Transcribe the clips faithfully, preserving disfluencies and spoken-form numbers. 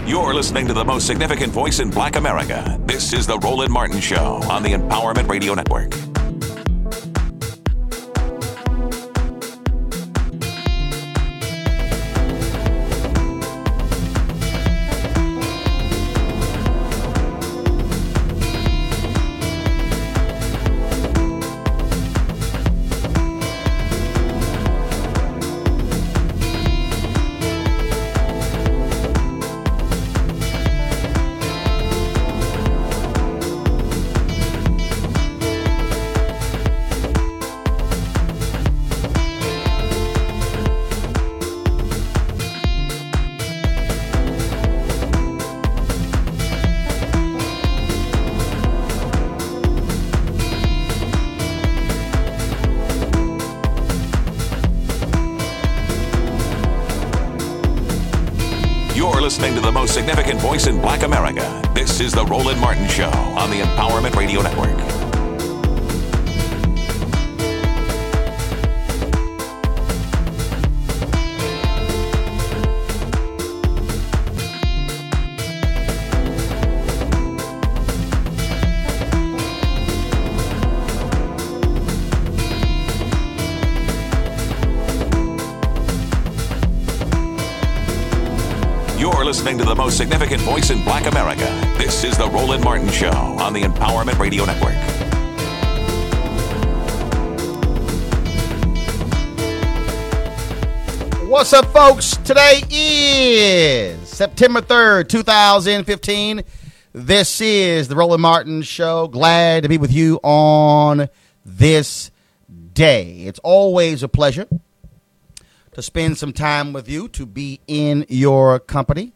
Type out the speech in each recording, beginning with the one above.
You're listening to the most significant voice in Black America. This is the Roland Martin Show on the Empowerment Radio Network. Listening to the most significant voice in Black America. This is the Roland Martin Show on the Empowerment Radio Network. Listening to the most significant voice in Black America. This is the Roland Martin Show on the Empowerment Radio Network. What's up, folks? Today is September third, twenty fifteen. This is the Roland Martin Show. Glad to be with you on this day. It's always a pleasure to spend some time with you, to be in your company.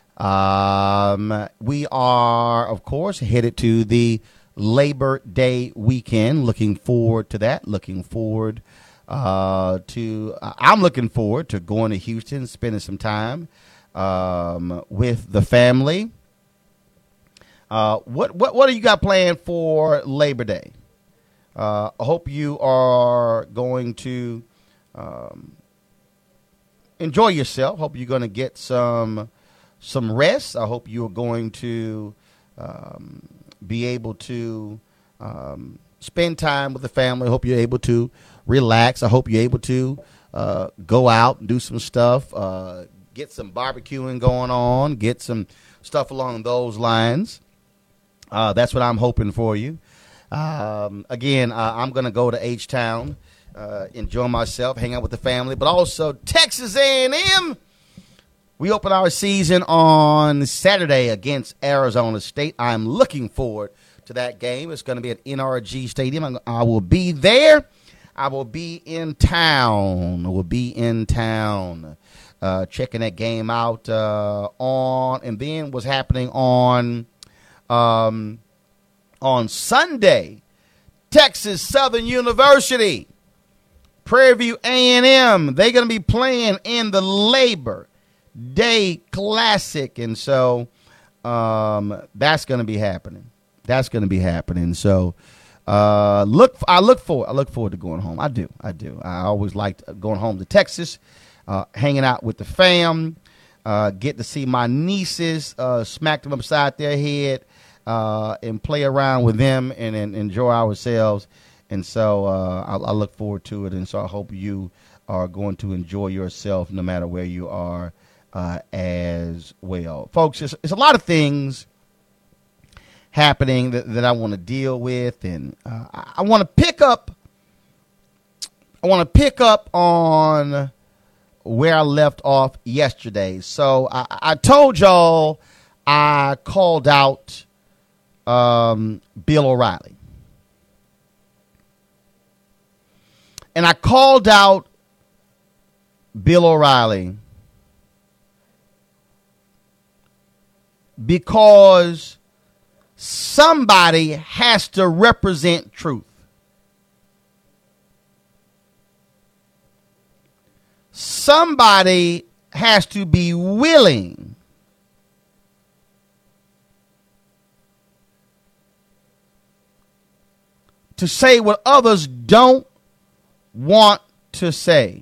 Um, we are, of course, headed to the Labor Day weekend. Looking forward to that. Looking forward uh, to, uh, I'm looking forward to going to Houston, spending some time um, with the family. Uh, what, what, what do you got planned for Labor Day? Uh, I hope you are going to um, enjoy yourself. Hope you're going to get some some rest. I hope you're going to um, be able to um, spend time with the family. I hope you're able to relax. I hope you're able to uh, go out and do some stuff, uh, get some barbecuing going on, get some stuff along those lines. Uh, that's what I'm hoping for you. Um, again, uh, I'm going to go to H-Town, uh, enjoy myself, hang out with the family, but also Texas A and M. We open our season on Saturday against Arizona State. I'm looking forward to that game. It's going to be at N R G Stadium. I will be there. I will be in town. I will be in town uh, checking that game out uh, on, and then what's happening on um, on Sunday, Texas Southern University, Prairie View A and M. They're going to be playing in the Labor Day Classic, and so um, that's going to be happening. That's going to be happening. So uh, look, I look forward. I look forward to going home. I do. I do. I always liked going home to Texas, uh, hanging out with the fam, uh, get to see my nieces, uh, smack them upside their head, uh, and play around with them and, and enjoy ourselves. And so uh, I, I look forward to it. And so I hope you are going to enjoy yourself no matter where you are. Uh, as well, folks, it's, it's a lot of things happening that, that I want to deal with, and uh, I, I want to pick up. I want to pick up on where I left off yesterday. So I, I told y'all I called out um, Bill O'Reilly, and I called out Bill O'Reilly because somebody has to represent truth. Somebody has to be willing to say what others don't want to say.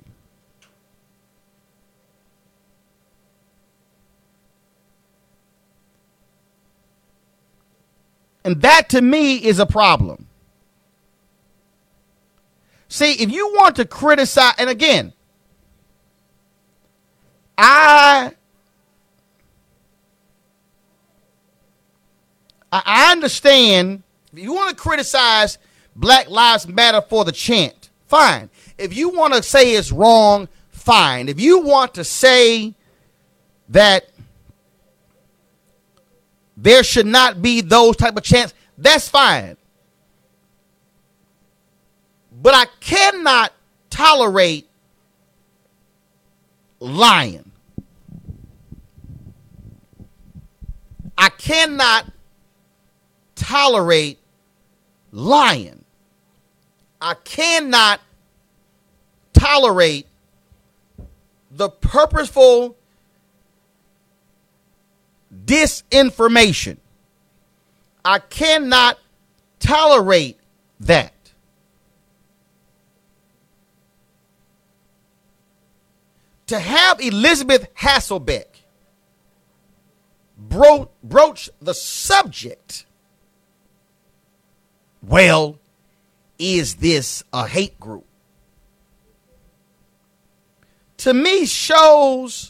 And that to me is a problem. See, if you want to criticize, and again, I I understand if you want to criticize Black Lives Matter for the chant, fine. If you want to say it's wrong, fine. If you want to say that there should not be those type of chants, that's fine. But I cannot tolerate lying. I cannot tolerate lying. I cannot tolerate the purposeful disinformation. I cannot tolerate that. To have Elizabeth Hasselbeck bro- broach the subject, well, is this a hate group? To me, shows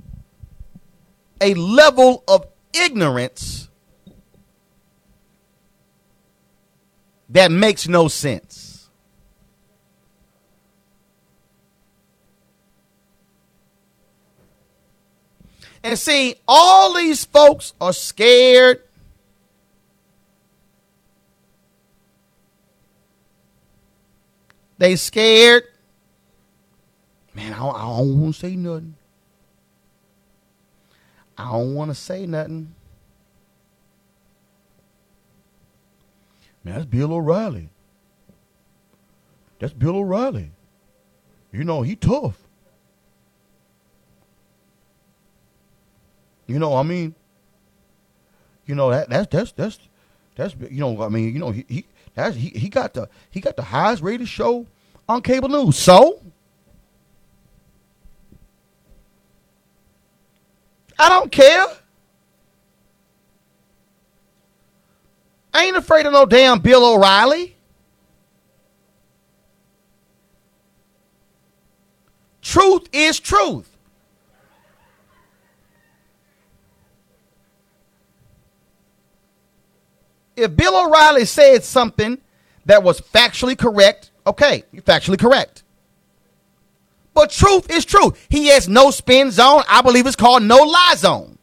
a level of ignorance that makes no sense. And see, all these folks are scared. They scared. Man, I don't, I don't want to say nothing. I don't want to say nothing. Man, that's Bill O'Reilly. That's Bill O'Reilly. You know, he tough. You know, I mean, you know that that's that's that's that's you know, I mean, you know, he he that's he, he got the he got the highest rated show on cable news. So I don't care. I ain't afraid of no damn Bill O'Reilly. Truth is truth. If Bill O'Reilly said something that was factually correct, okay, you're factually correct. But truth is truth. He has no spin zone. I believe it's called no lie zone.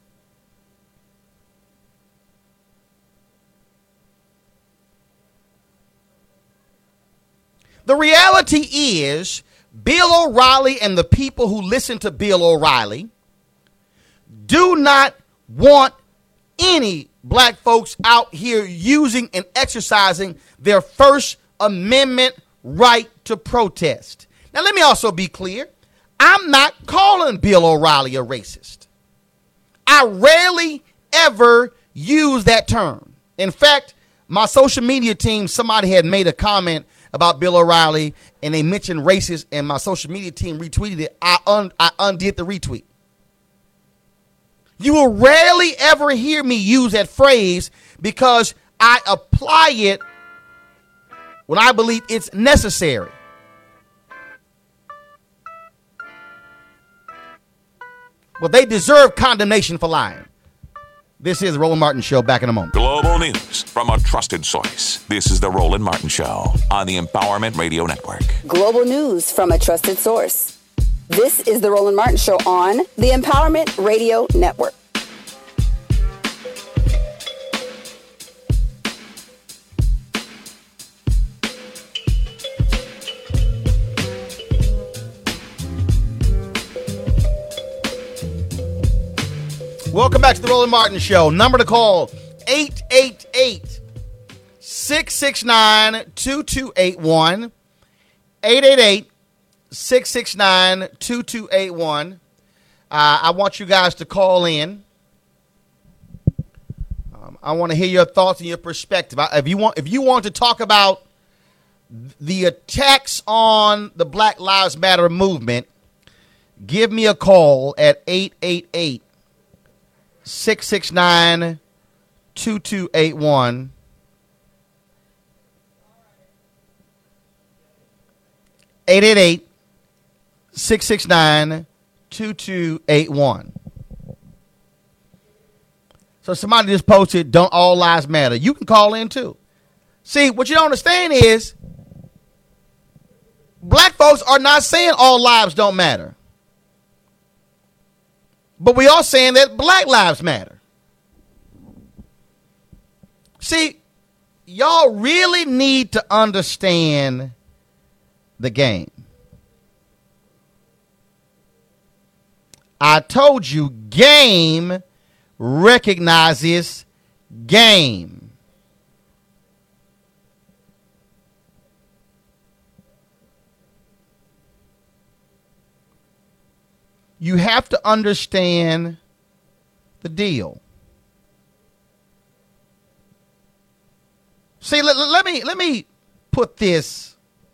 The reality is Bill O'Reilly and the people who listen to Bill O'Reilly do not want any black folks out here using and exercising their First Amendment right to protest. Now, let me also be clear. I'm not calling Bill O'Reilly a racist. I rarely ever use that term. In fact, my social media team, somebody had made a comment about Bill O'Reilly and they mentioned racist and my social media team retweeted it. I, un- I undid the retweet. You will rarely ever hear me use that phrase because I apply it when I believe it's necessary. But they deserve condemnation for lying. This is the Roland Martin Show. Back in a moment. Global news from a trusted source. This is the Roland Martin Show on the Empowerment Radio Network. Global news from a trusted source. This is the Roland Martin Show on the Empowerment Radio Network. Welcome back to the Roland Martin Show. Number to call, eight eight eight, six six nine, two two eight one. eight eight eight, six six nine, two two eight one. Uh, I want you guys to call in. Um, I want to hear your thoughts and your perspective. I, if you want, if you want to talk about the attacks on the Black Lives Matter movement, give me a call at eight eight eight, six six nine, two two eight one. eight eight eight, six six nine, two two eight one. So somebody just posted, don't all lives matter. You can call in too. See, what you don't understand is black folks are not saying all lives don't matter. But we are saying that black lives matter. See, y'all really need to understand the game. I told you, game recognizes game. You have to understand the deal. See, let, let me let me put this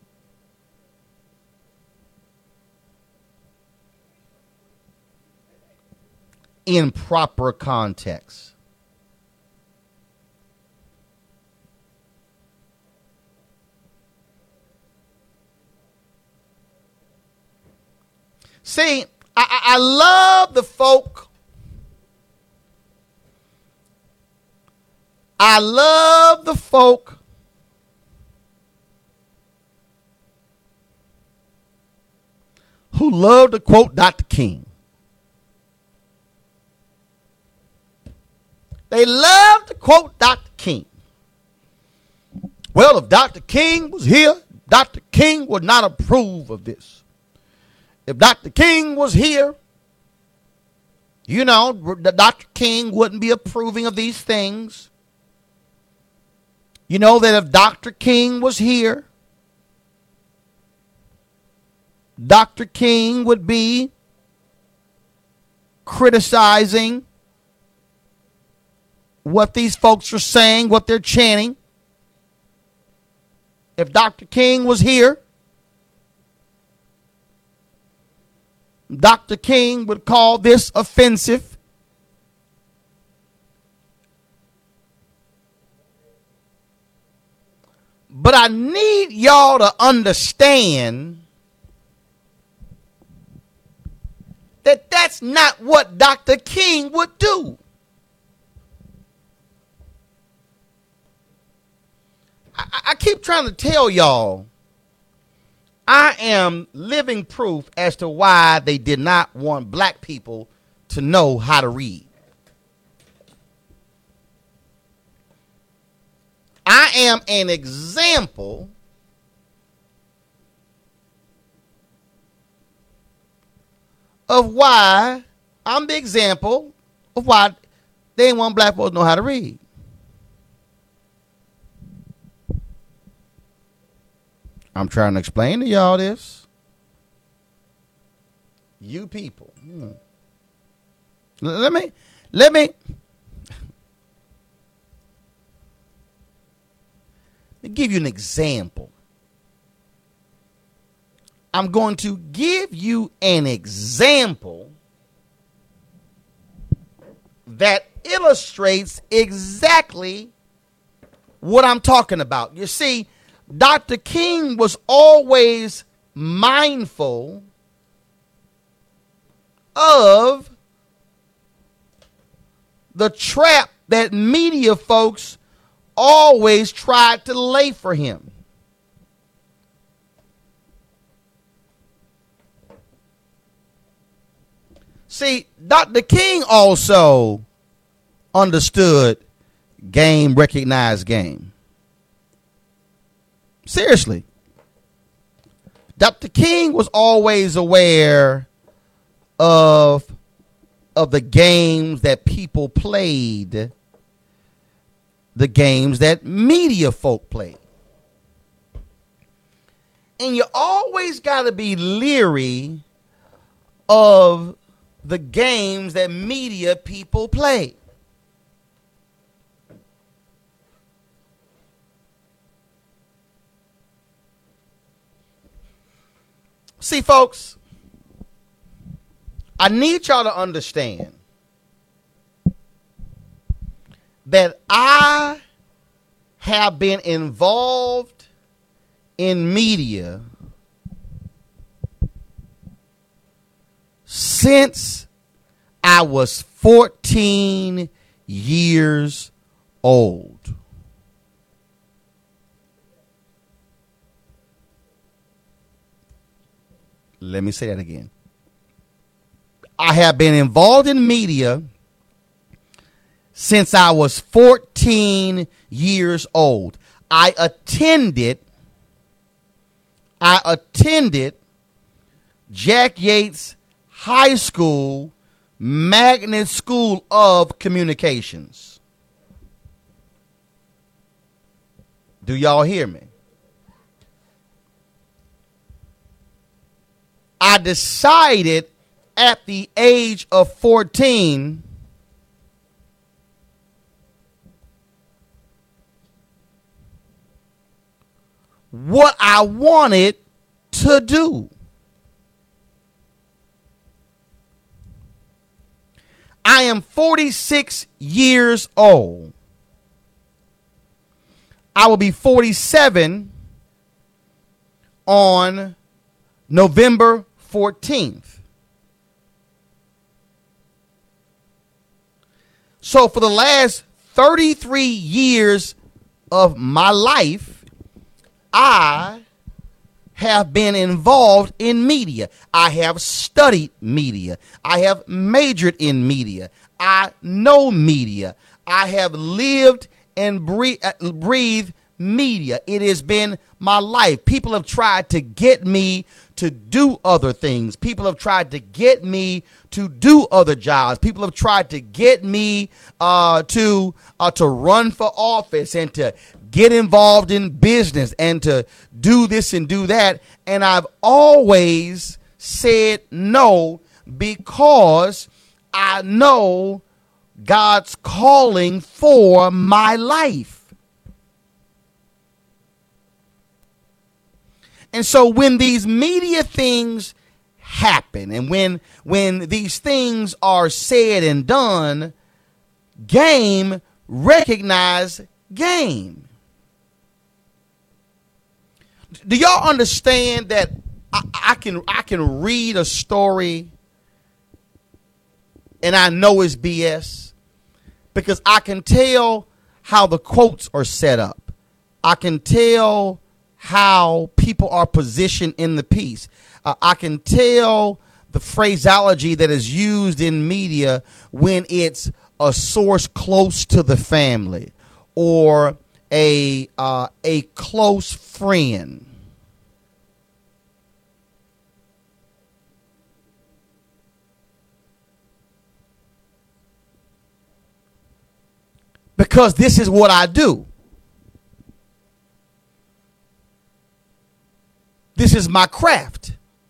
in proper context. See, I, I love the folk. I love the folk who love to quote Doctor King. They love to quote Doctor King. Well, if Doctor King was here, Doctor King would not approve of this. If Doctor King was here, you know, Doctor King wouldn't be approving of these things. You know that if Doctor King was here, Doctor King would be criticizing what these folks are saying, what they're chanting. If Doctor King was here, Doctor King would call this offensive. But I need y'all to understand that that's not what Doctor King would do. I, I keep trying to tell y'all, I am living proof as to why they did not want black people to know how to read. I am an example of why, I'm the example of why they didn't want black folks to know how to read. I'm trying to explain to y'all this. You people. Hmm. Let me, let me, let me give you an example. I'm going to give you an example that illustrates exactly what I'm talking about. You see, Doctor King was always mindful of the trap that media folks always tried to lay for him. See, Doctor King also understood game recognized game. Seriously. Doctor King was always aware of, of the games that people played, the games that media folk played. And you always got to be leery of the games that media people play. See, folks, I need y'all to understand. that I have been involved in media since I was fourteen years old. Let me say that again. I have been involved in media since I was fourteen years old. I attended, I attended Jack Yates High School, Magnet School of Communications. Do y'all hear me? I decided at the age of fourteen what I wanted to do. I am forty-six years old. I will be forty-seven on November fourteenth. So for the last thirty-three years of my life, I have been involved in media. I have studied media. I have majored in media. I know media. I have lived and breathe, breathe media. It has been my life. People have tried to get me to do other things. People have tried to get me to do other jobs. People have tried to get me uh, to uh, to run for office and to get involved in business and to do this and do that. And I've always said no because I know God's calling for my life. And so when these media things happen and when when these things are said and done, game recognize game. Do y'all understand that I, I can I can read a story and I know it's B S because I can tell how the quotes are set up. I can tell how people are positioned in the piece. Uh, I can tell the phraseology that is used in media when it's a source close to the family or a uh, a close friend. Because this is what I do. This is my craft.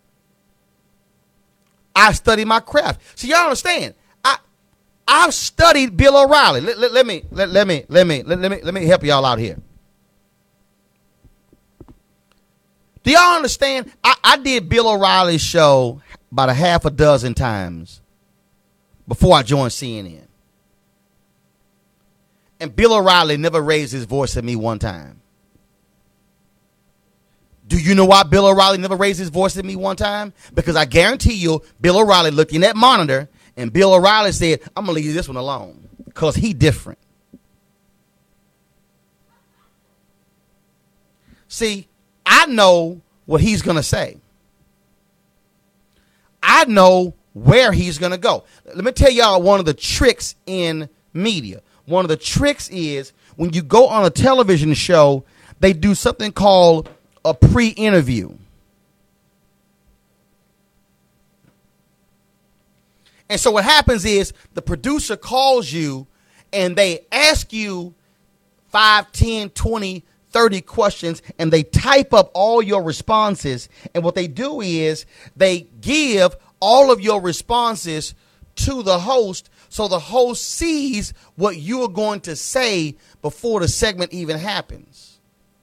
I study my craft. So y'all understand? I I've studied Bill O'Reilly. Let, let, let me let, let me let me let, let me let me help y'all out here. Do y'all understand? I, I did Bill O'Reilly's show about a half a dozen times before I joined C N N. And Bill O'Reilly never raised his voice at me one time. Do you know why Bill O'Reilly never raised his voice at me one time? Because I guarantee you, Bill O'Reilly looked in that monitor and Bill O'Reilly said, I'm going to leave this one alone because he different. See, I know what he's going to say. I know where he's going to go. Let me tell y'all one of the tricks in media. One of the tricks is when you go on a television show, they do something called a pre-interview. And so what happens is the producer calls you and they ask you five, ten, twenty, thirty questions and they type up all your responses. And what they do is they give all of your responses to the host so the host sees what you are going to say before the segment even happens.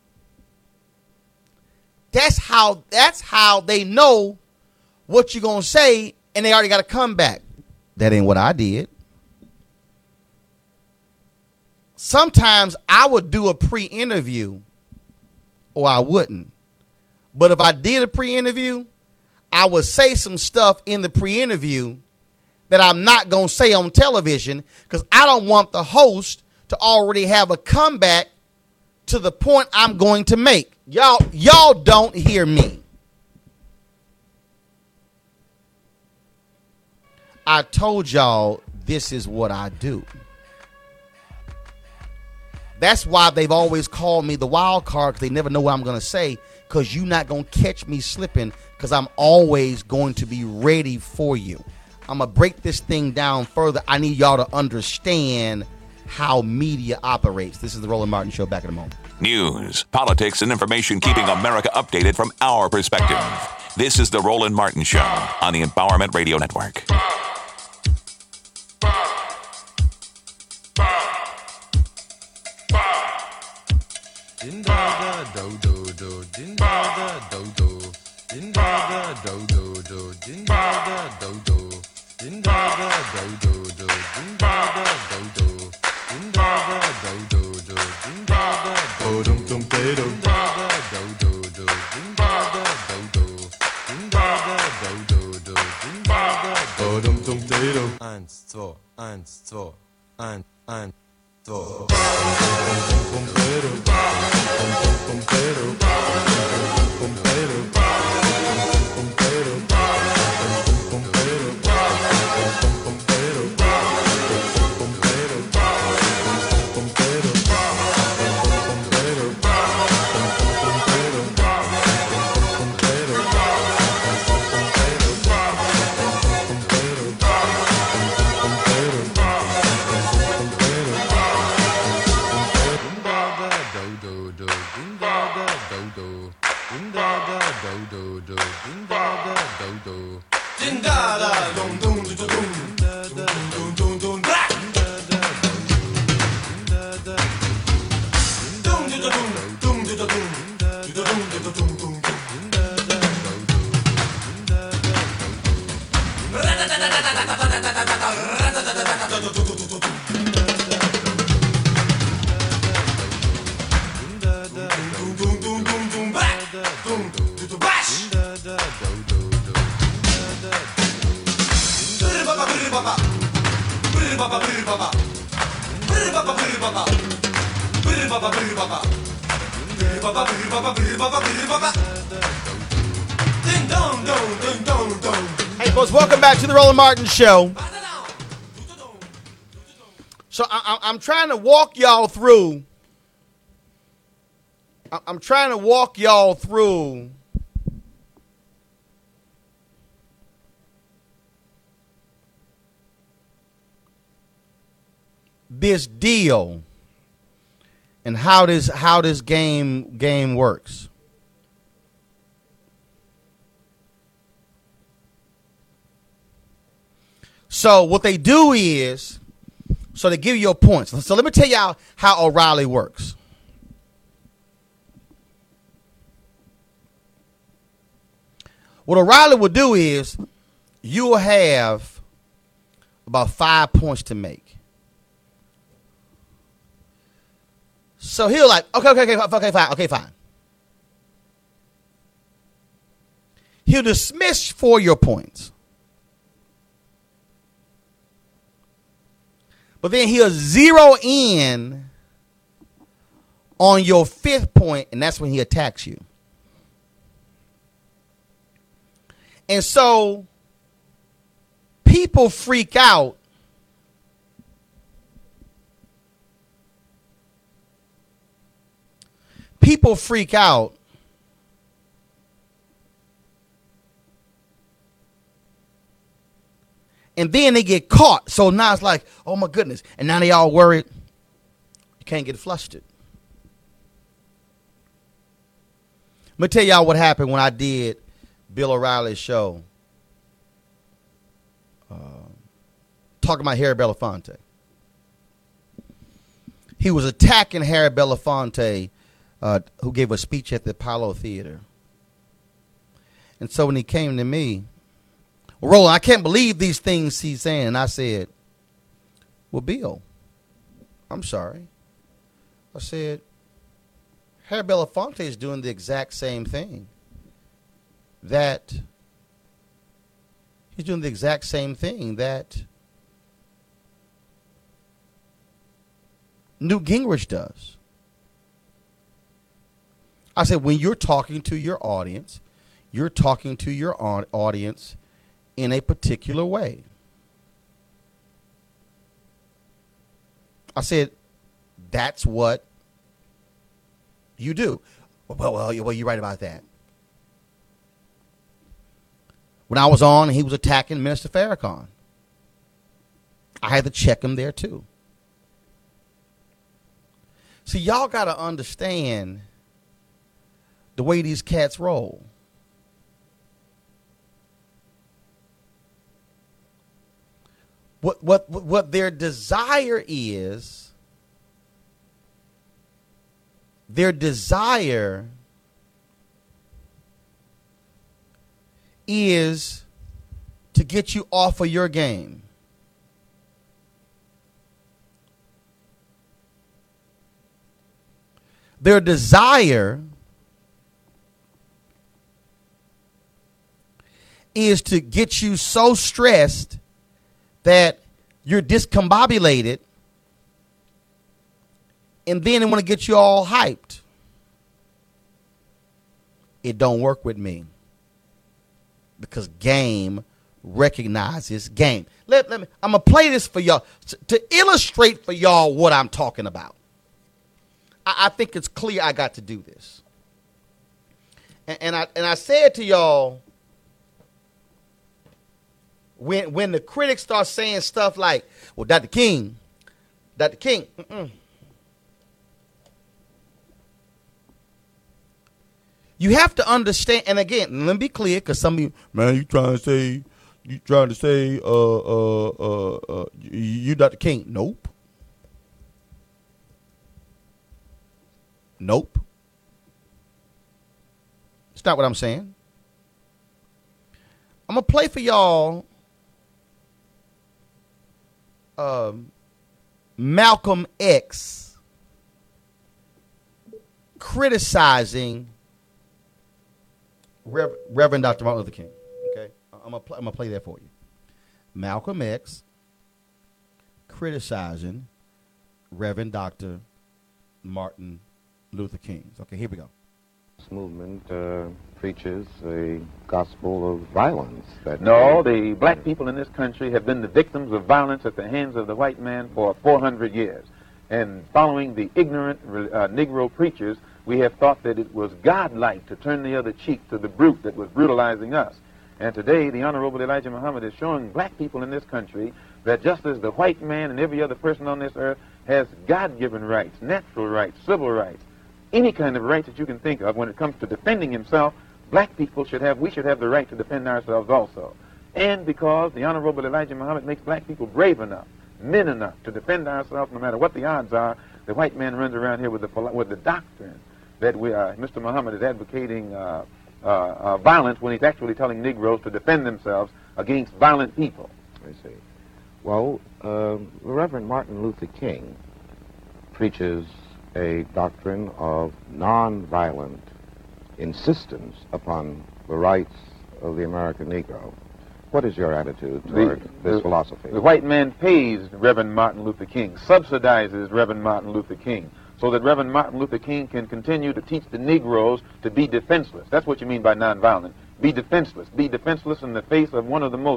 That's how that's how they know what you're going to say, and they already got a comeback. That ain't what I did. sometimes I would do a pre-interview or I wouldn't. But if I did a pre-interview, I would say some stuff in the pre-interview that I'm not going to say on television because I don't want the host to already have a comeback to the point I'm going to make. Y'all, y'all don't hear me. I told y'all this is what I do. That's why they've always called me the wild card, because they never know what I'm going to say, because you're not going to catch me slipping, because I'm always going to be ready for you. I'm going to break this thing down further. I need y'all to understand how media operates. This is the Roland Martin Show. Back in a moment. News, politics, and information keeping America updated from our perspective. This is the Roland Martin Show on the Empowerment Radio Network. Din da da do do do, din da da do do, din da da do do do, din da da do do, din da da do do do, din da da do do, din da da do do do, din da da do dum dum do do, din da da do do do, din da da do do, din da da do do do, din da da do dum dum do do. Eins, zwei, eins, zwei, ein, ein, zwei. Hey, folks, welcome back to the Roland Martin Show. So I, I, I'm trying to walk y'all through. I, I'm trying to walk y'all through this deal and how this how this game game works. So what they do is, so they give you your points. So let me tell y'all how O'Reilly works. What O'Reilly will do is, you will have about five points to make. So he'll like, okay, okay, okay, okay, fine, okay, fine. He'll dismiss four of your points. But then he'll zero in on your fifth point, and that's when he attacks you. And so people freak out People freak out and then they get caught. So now it's like, oh my goodness. And now they all worried. You can't get flustered. Let me tell y'all what happened when I did Bill O'Reilly's show. Uh, talking about Harry Belafonte. He was attacking Harry Belafonte, uh, who gave a speech at the Apollo Theater. And so when he came to me, well, Roland, I can't believe these things he's saying. And I said, well, Bill, I'm sorry. I said, Harry Belafonte is doing the exact same thing. That he's doing the exact same thing that Newt Gingrich does. I said, when you're talking to your audience, you're talking to your audience in a particular way. I said, that's what you do. Well, well, well, you're right about that. When I was on, he was attacking Minister Farrakhan. I had to check him there, too. See, y'all got to understand the way these cats roll. What what what their desire is, their desire is to get you off of your game. Their desire is to get you so stressed that you're discombobulated, and then they want to get you all hyped. It don't work with me, because game recognizes game. Let, let me, I'm going to play this for y'all to, to illustrate for y'all what I'm talking about. I, I think it's clear I got to do this. And, and I and I said to y'all, When when the critics start saying stuff like, well, Doctor King, Doctor King, mm-mm. You have to understand, and again, let me be clear, because some of you, man, you trying to say, you trying to say, uh, uh, uh, uh, you, you Doctor King. Nope. Nope. That's not what I'm saying. I'm going to play for y'all Um, Malcolm X criticizing Rev- Reverend Doctor Martin Luther King. Okay, I'm gonna pl- I'm gonna play that for you. Malcolm X criticizing Reverend Doctor Martin Luther King. Okay, here we go. This movement uh, preaches a gospel of violence. That no, the black people in this country have been the victims of violence at the hands of the white man for four hundred years. And following the ignorant uh, Negro preachers, we have thought that it was godlike to turn the other cheek to the brute that was brutalizing us. And today, the Honorable Elijah Muhammad is showing black people in this country that just as the white man and every other person on this earth has God-given rights, natural rights, civil rights, any kind of rights that you can think of when it comes to defending himself, black people should have, we should have the right to defend ourselves also. And because the Honorable Elijah Muhammad makes black people brave enough, men enough to defend ourselves no matter what the odds are, the white man runs around here with the, with the doctrine that we are, Mister Muhammad is advocating uh, uh, uh, violence when he's actually telling Negroes to defend themselves against violent people. I see. Well, uh, Reverend Martin Luther King preaches a doctrine of nonviolent insistence upon the rights of the American Negro. What is your attitude toward the, this the, philosophy? The white man pays Reverend Martin Luther King, subsidizes Reverend Martin Luther King, so that Reverend Martin Luther King can continue to teach the Negroes to be defenseless. That's what you mean by nonviolent. Be defenseless. Be defenseless in the face of one of the most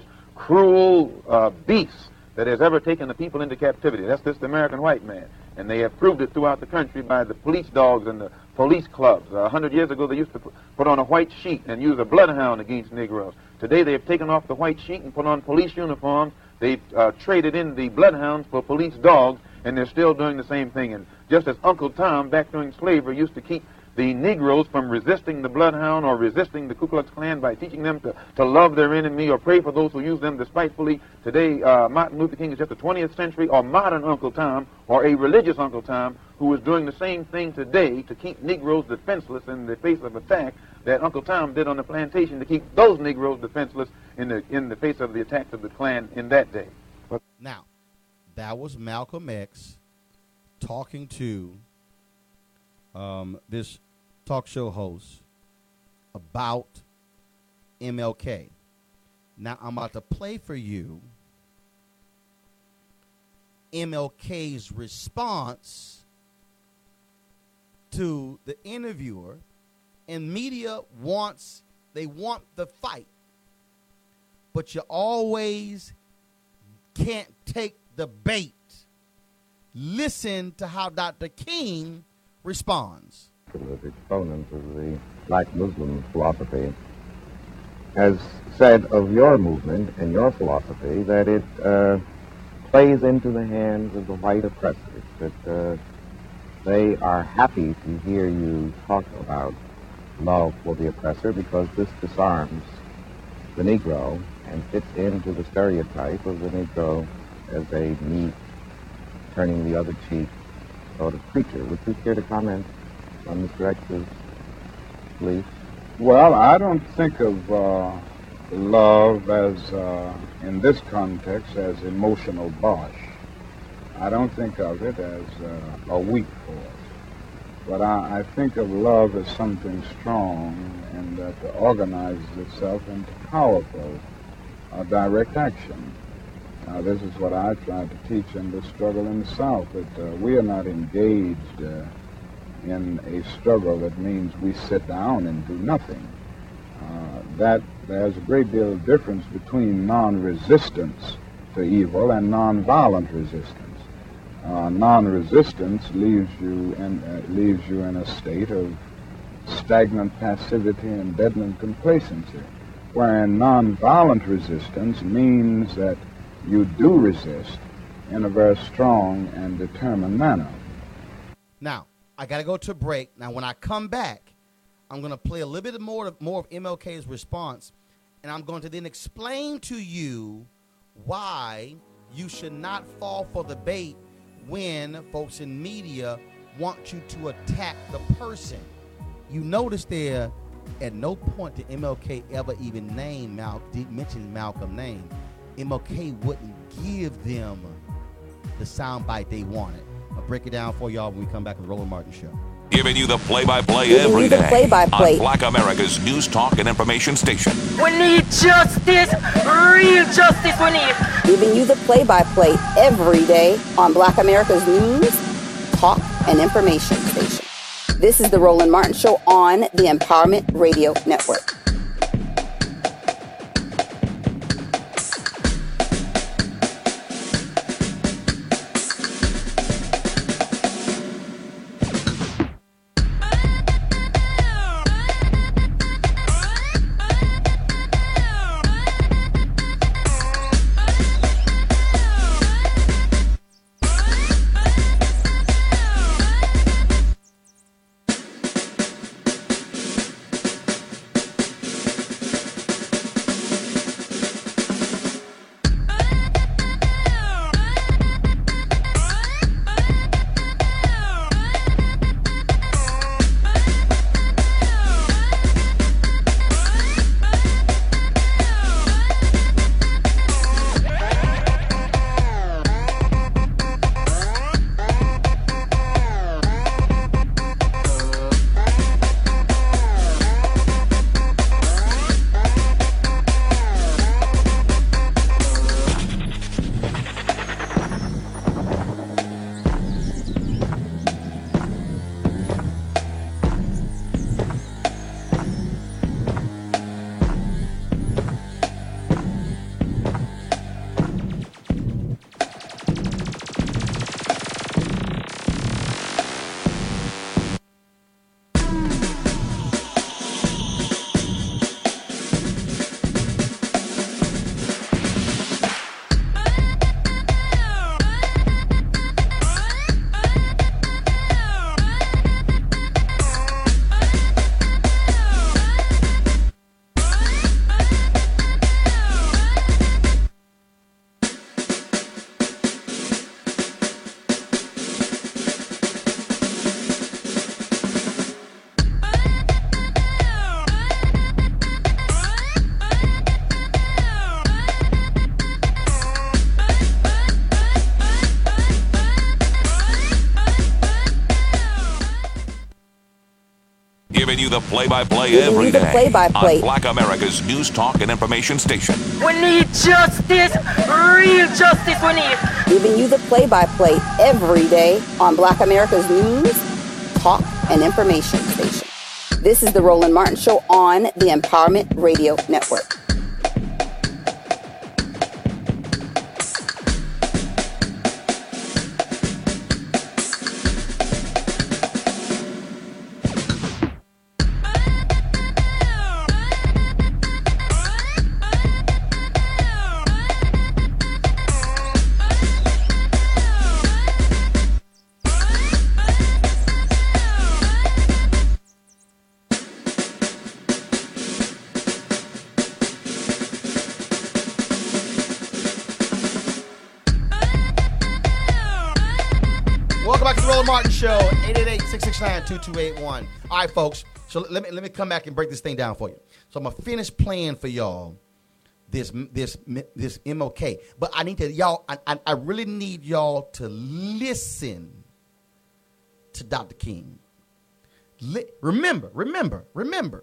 cruel uh, beasts that has ever taken the people into captivity. That's this American white man. And they have proved it throughout the country by the police dogs and the police clubs. A uh, hundred years ago, they used to put on a white sheet and use a bloodhound against Negroes. Today, they have taken off the white sheet and put on police uniforms. They've uh, traded in the bloodhounds for police dogs, and they're still doing the same thing. And just as Uncle Tom, back during slavery, used to keep the Negroes from resisting the bloodhound or resisting the Ku Klux Klan by teaching them to, to love their enemy or pray for those who use them despitefully. Today, uh, Martin Luther King is just a twentieth century or modern Uncle Tom or a religious Uncle Tom who is doing the same thing today to keep Negroes defenseless in the face of attack that Uncle Tom did on the plantation to keep those Negroes defenseless in the, in the face of the attacks of the Klan in that day. Now, that was Malcolm X talking to um, this talk show host about M L K. Now, I'm about to play for you M L K's response to the interviewer, and media wants, they want the fight, but you always can't take the bait. Listen to how Doctor King responds. The exponent of the black Muslim philosophy has said of your movement and your philosophy that it uh, plays into the hands of the white oppressors, that uh, they are happy to hear you talk about love for the oppressor because this disarms the Negro and fits into the stereotype of the Negro as a neat, turning the other cheek sort of creature. Would you care to comment on Mister X's belief? Well, I don't think of uh, love as, uh, in this context, as emotional bosh. I don't think of it as uh, a weak force. But I, I think of love as something strong and that organizes itself into powerful uh, direct action. Now, this is what I tried to teach in the struggle in the South, that uh, we are not engaged uh, in a struggle that means we sit down and do nothing. Uh, that there's a great deal of difference between non-resistance to evil and non-violent resistance. Uh, non-resistance leaves you in uh, leaves you in a state of stagnant passivity and deadened complacency, wherein non-violent resistance means that you do resist in a very strong and determined manner. Now, I got to go to a break. Now, when I come back, I'm going to play a little bit more of, more of M L K's response, and I'm going to then explain to you why you should not fall for the bait when folks in media want you to attack the person. You notice there, at no point did M L K ever even name Mal, did mention Malcolm's name. M L K wouldn't give them the soundbite they wanted. I'll break it down for y'all when we come back with the Roland Martin Show. Giving you the play-by-play Giving every you the day play-by-play. on Black America's News Talk and Information Station. We need justice, real justice we need. Giving you the play-by-play every day on Black America's News, Talk, and Information Station. This is the Roland Martin Show on the Empowerment Radio Network. the play-by-play Giving every you the day play-by-play. on Black America's News Talk and Information Station. We need justice, real justice we need. Giving you the play-by-play every day on Black America's News, Talk, and Information Station. This is the Roland Martin Show on the Empowerment Radio Network. Martin Show, eight eight eight, six six nine, two two eight one. All right, folks. So let me let me come back and break this thing down for you. So I'm gonna finish playing for y'all this this this M L K, but I need to y'all. I, I, I really need y'all to listen to Doctor King. Li- remember, remember, remember.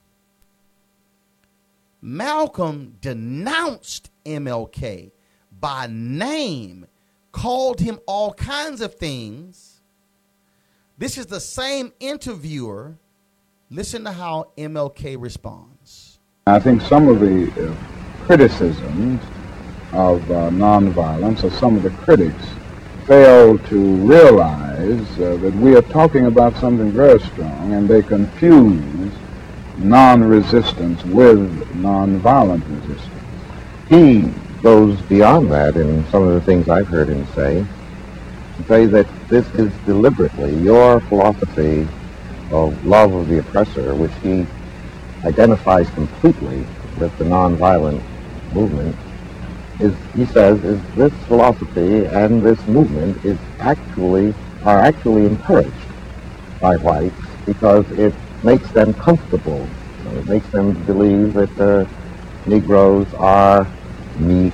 Malcolm denounced M L K by name, called him all kinds of things. This is the same interviewer. Listen to how M L K responds. I think some of the uh, criticisms of uh, nonviolence, or some of the critics, fail to realize uh, that we are talking about something very strong, and they confuse non-resistance with nonviolent resistance. He goes beyond that in some of the things I've heard him say, to say that this is deliberately your philosophy of love of the oppressor, which he identifies completely with the nonviolent movement, is, he says, is this philosophy and this movement is actually, are actually encouraged by whites because it makes them comfortable. It makes them believe that the Negroes are meek,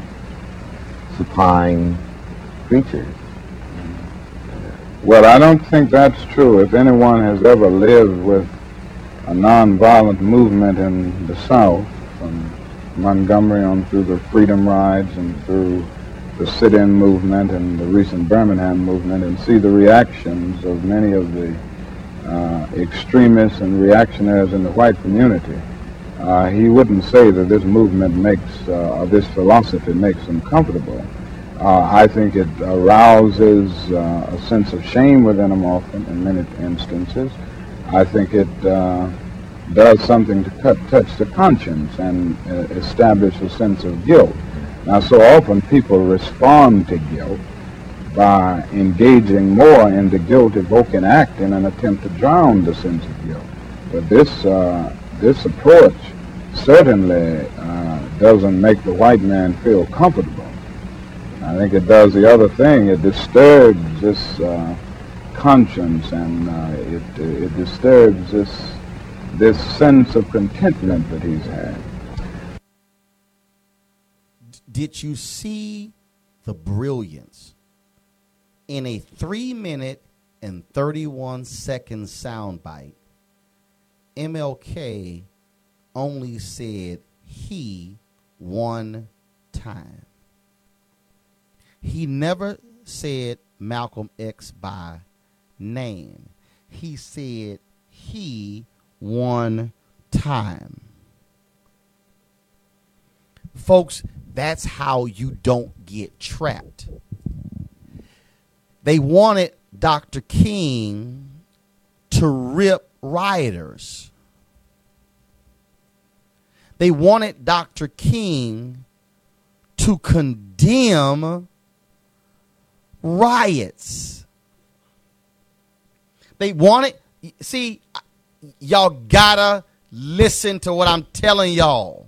supine creatures. Well, I don't think that's true. If anyone has ever lived with a nonviolent movement in the South, from Montgomery on through the Freedom Rides and through the sit-in movement and the recent Birmingham movement, and see the reactions of many of the uh, extremists and reactionaries in the white community, uh, he wouldn't say that this movement makes, uh, or this philosophy makes them comfortable. Uh, I think it arouses uh, a sense of shame within them often, in many instances. I think it uh, does something to cut, touch the conscience and uh, establish a sense of guilt. Now, so often people respond to guilt by engaging more in the guilt-evoking act in an attempt to drown the sense of guilt. But this, uh, this approach certainly uh, doesn't make the white man feel comfortable. I think it does the other thing. It disturbs this uh, conscience, and uh, it, it disturbs this, this sense of contentment that he's had. Did you see the brilliance in a three minute and thirty-one second soundbite? M L K only said he one time. He never said Malcolm X by name. He said he one time. Folks, that's how you don't get trapped. They wanted Doctor King to rip rioters. They wanted Doctor King to condemn riots. They wanted, see, y'all gotta listen to what I'm telling y'all.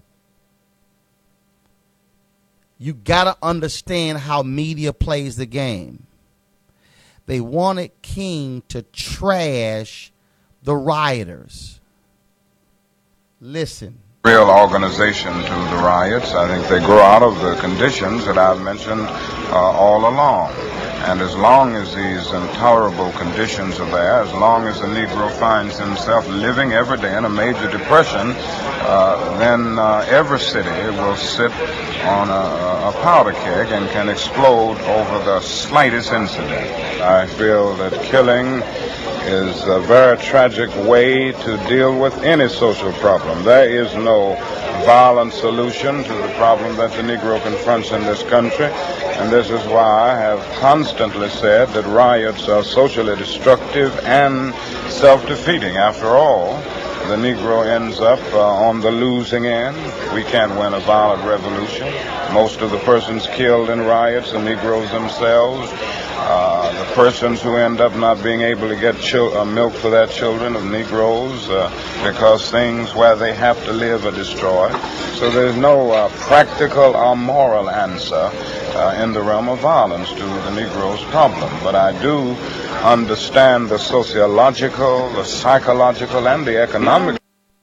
You gotta understand how media plays the game. They wanted King to trash the rioters. Listen. Real organization to the riots. I think they grow out of the conditions that I've mentioned uh, all along. And as long as these intolerable conditions are there, as long as the Negro finds himself living every day in a major depression, uh, then uh, every city will sit on a, a powder keg and can explode over the slightest incident. I feel that killing is a very tragic way to deal with any social problem. There is no violent solution to the problem that the Negro confronts in this country, and this is why I have constantly said that riots are socially destructive and self-defeating. After all, the Negro ends up uh, on the losing end. We can't win a violent revolution. Most of the persons killed in riots are Negroes themselves. Uh, the persons who end up not being able to get chil- uh, milk for their children of Negroes uh, because things where they have to live are destroyed. So there's no uh, practical or moral answer uh, in the realm of violence to the Negro's problem. But I do understand the sociological, the psychological, and the economic.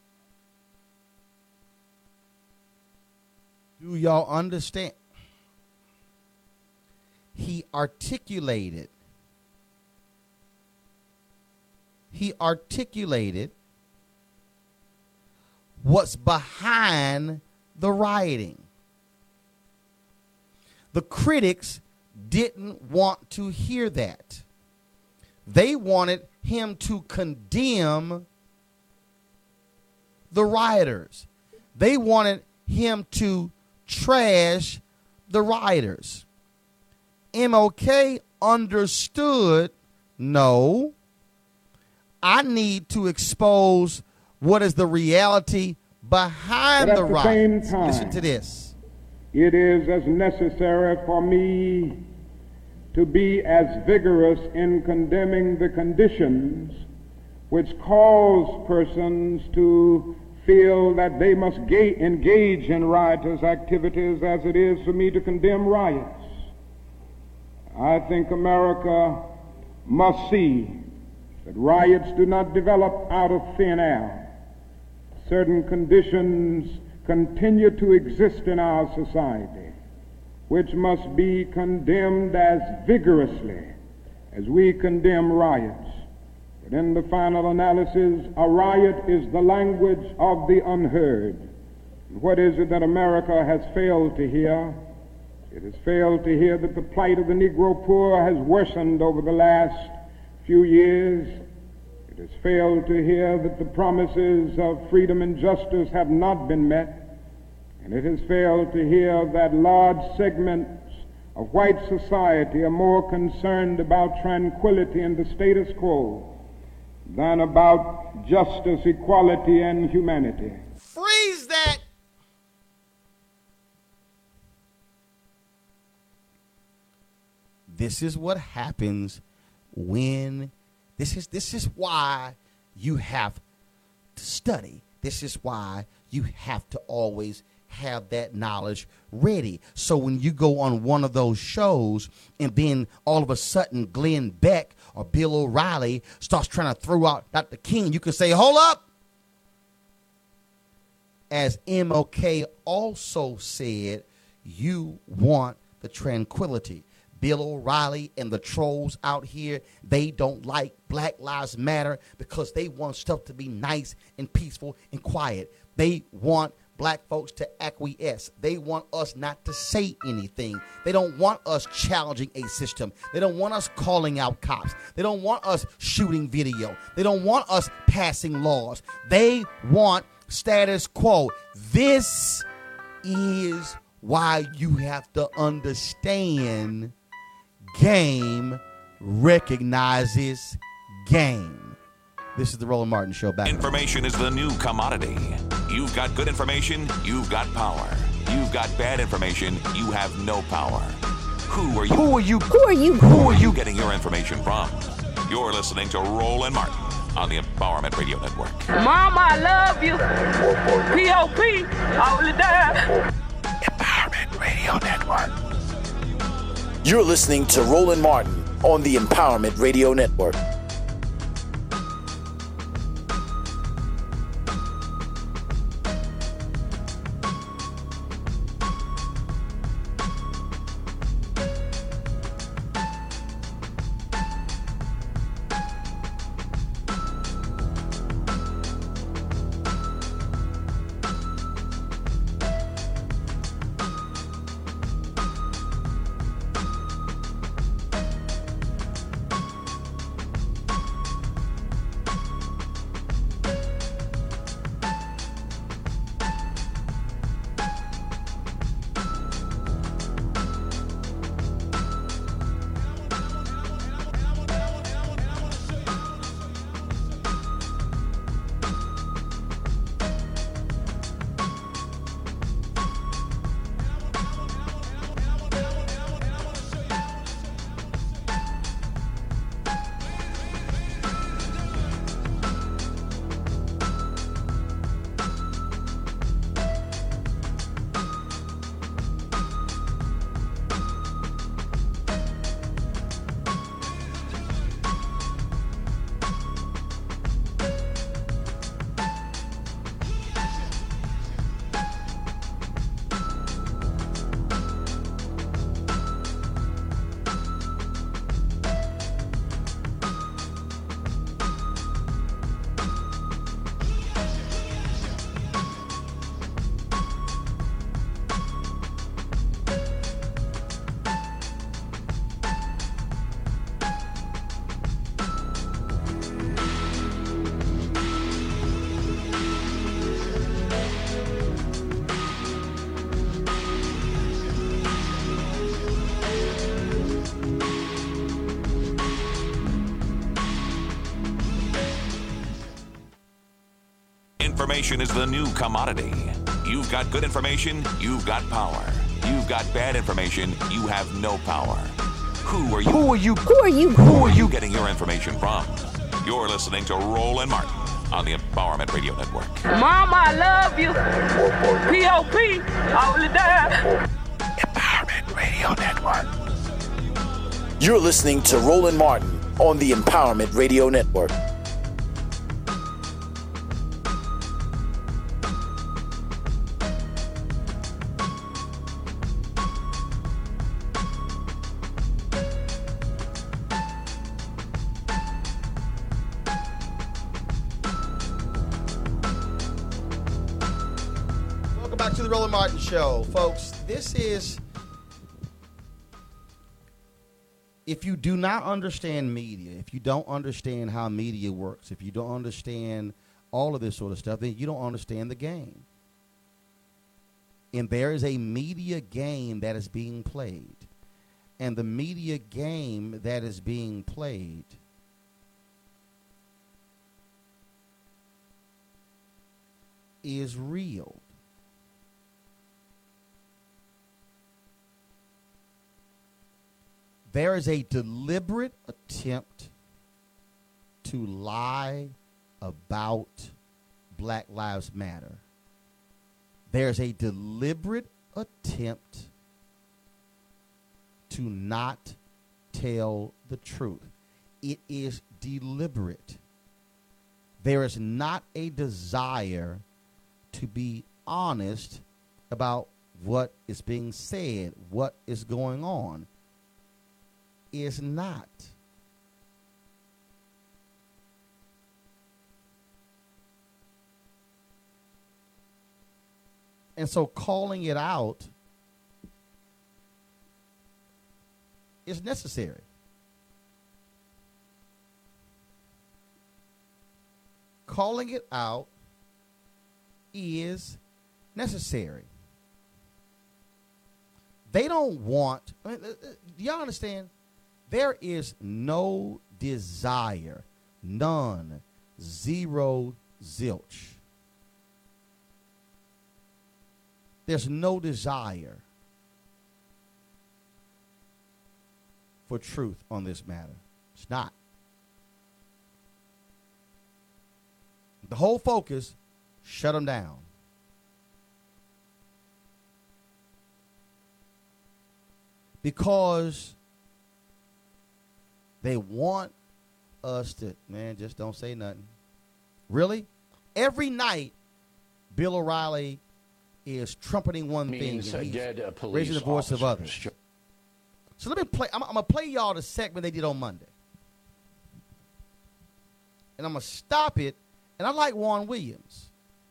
Do y'all understand? He articulated, he articulated what's behind the rioting. The critics didn't want to hear that. They wanted him to condemn the rioters. They wanted him to trash the rioters. M L K understood, no, I need to expose what is the reality behind but the at the riot. same time, listen to this. It is as necessary for me to be as vigorous in condemning the conditions which cause persons to feel that they must ga- engage in riotous activities as it is for me to condemn riots. I think America must see that riots do not develop out of thin air. Certain conditions continue to exist in our society, which must be condemned as vigorously as we condemn riots. But in the final analysis, a riot is the language of the unheard. And what is it that America has failed to hear? It has failed to hear that the plight of the Negro poor has worsened over the last few years. It has failed to hear that the promises of freedom and justice have not been met. And it has failed to hear that large segments of white society are more concerned about tranquility and the status quo than about justice, equality, and humanity. Freeze that. This is what happens when this is this is why you have to study. This is why you have to always have that knowledge ready. So when you go on one of those shows and then all of a sudden Glenn Beck or Bill O'Reilly starts trying to throw out Doctor King, you can say, hold up. As M L K also said, you want the tranquility. Bill O'Reilly and the trolls out here, they don't like Black Lives Matter because they want stuff to be nice and peaceful and quiet. They want black folks to acquiesce. They want us not to say anything. They don't want us challenging a system. They don't want us calling out cops. They don't want us shooting video. They don't want us passing laws. They want status quo. This is why you have to understand game recognizes game. This is the Roland Martin Show. Back Information is the new commodity. You've got good information, you've got power. You've got bad information, you have no power. Who are you? Who are you? Who are you? Who are you getting your information from? You're listening to Roland Martin on the Empowerment Radio Network. Mama, I love you. P O P, all the time. Empowerment Radio Network. You're listening to Roland Martin on the Empowerment Radio Network. Information is the new commodity. You've got good information, you've got power. You've got bad information, you have no power. Who are you? Who are you? Who are you? Who are you getting your information from? You're listening to Roland Martin on the Empowerment Radio Network. Mama, I love you. P O P, all the time. Empowerment Radio Network. You're listening to Roland Martin on the Empowerment Radio Network. Back to the Roland Martin Show, folks. This is, if you do not understand media, if you don't understand how media works, if you don't understand all of this sort of stuff, then you don't understand the game. And there is a media game that is being played. And the media game that is being played is real. There is a deliberate attempt to lie about Black Lives Matter. There's a deliberate attempt to not tell the truth. It is deliberate. There is not a desire to be honest about what is being said, what is going on. Is not. And so calling it out is necessary. Calling it out is necessary. They don't want, I mean, do y'all understand? There is no desire, none, zero, zilch. There's no desire for truth on this matter. It's not. The whole focus, shut them down. Because they want us to, man, just don't say nothing. Really? Every night, Bill O'Reilly is trumpeting one thing and he's dead, uh, raising the voice of others. So let me play. I'm, I'm going to play y'all the segment they did on Monday. And I'm going to stop it. And I like Juan Williams.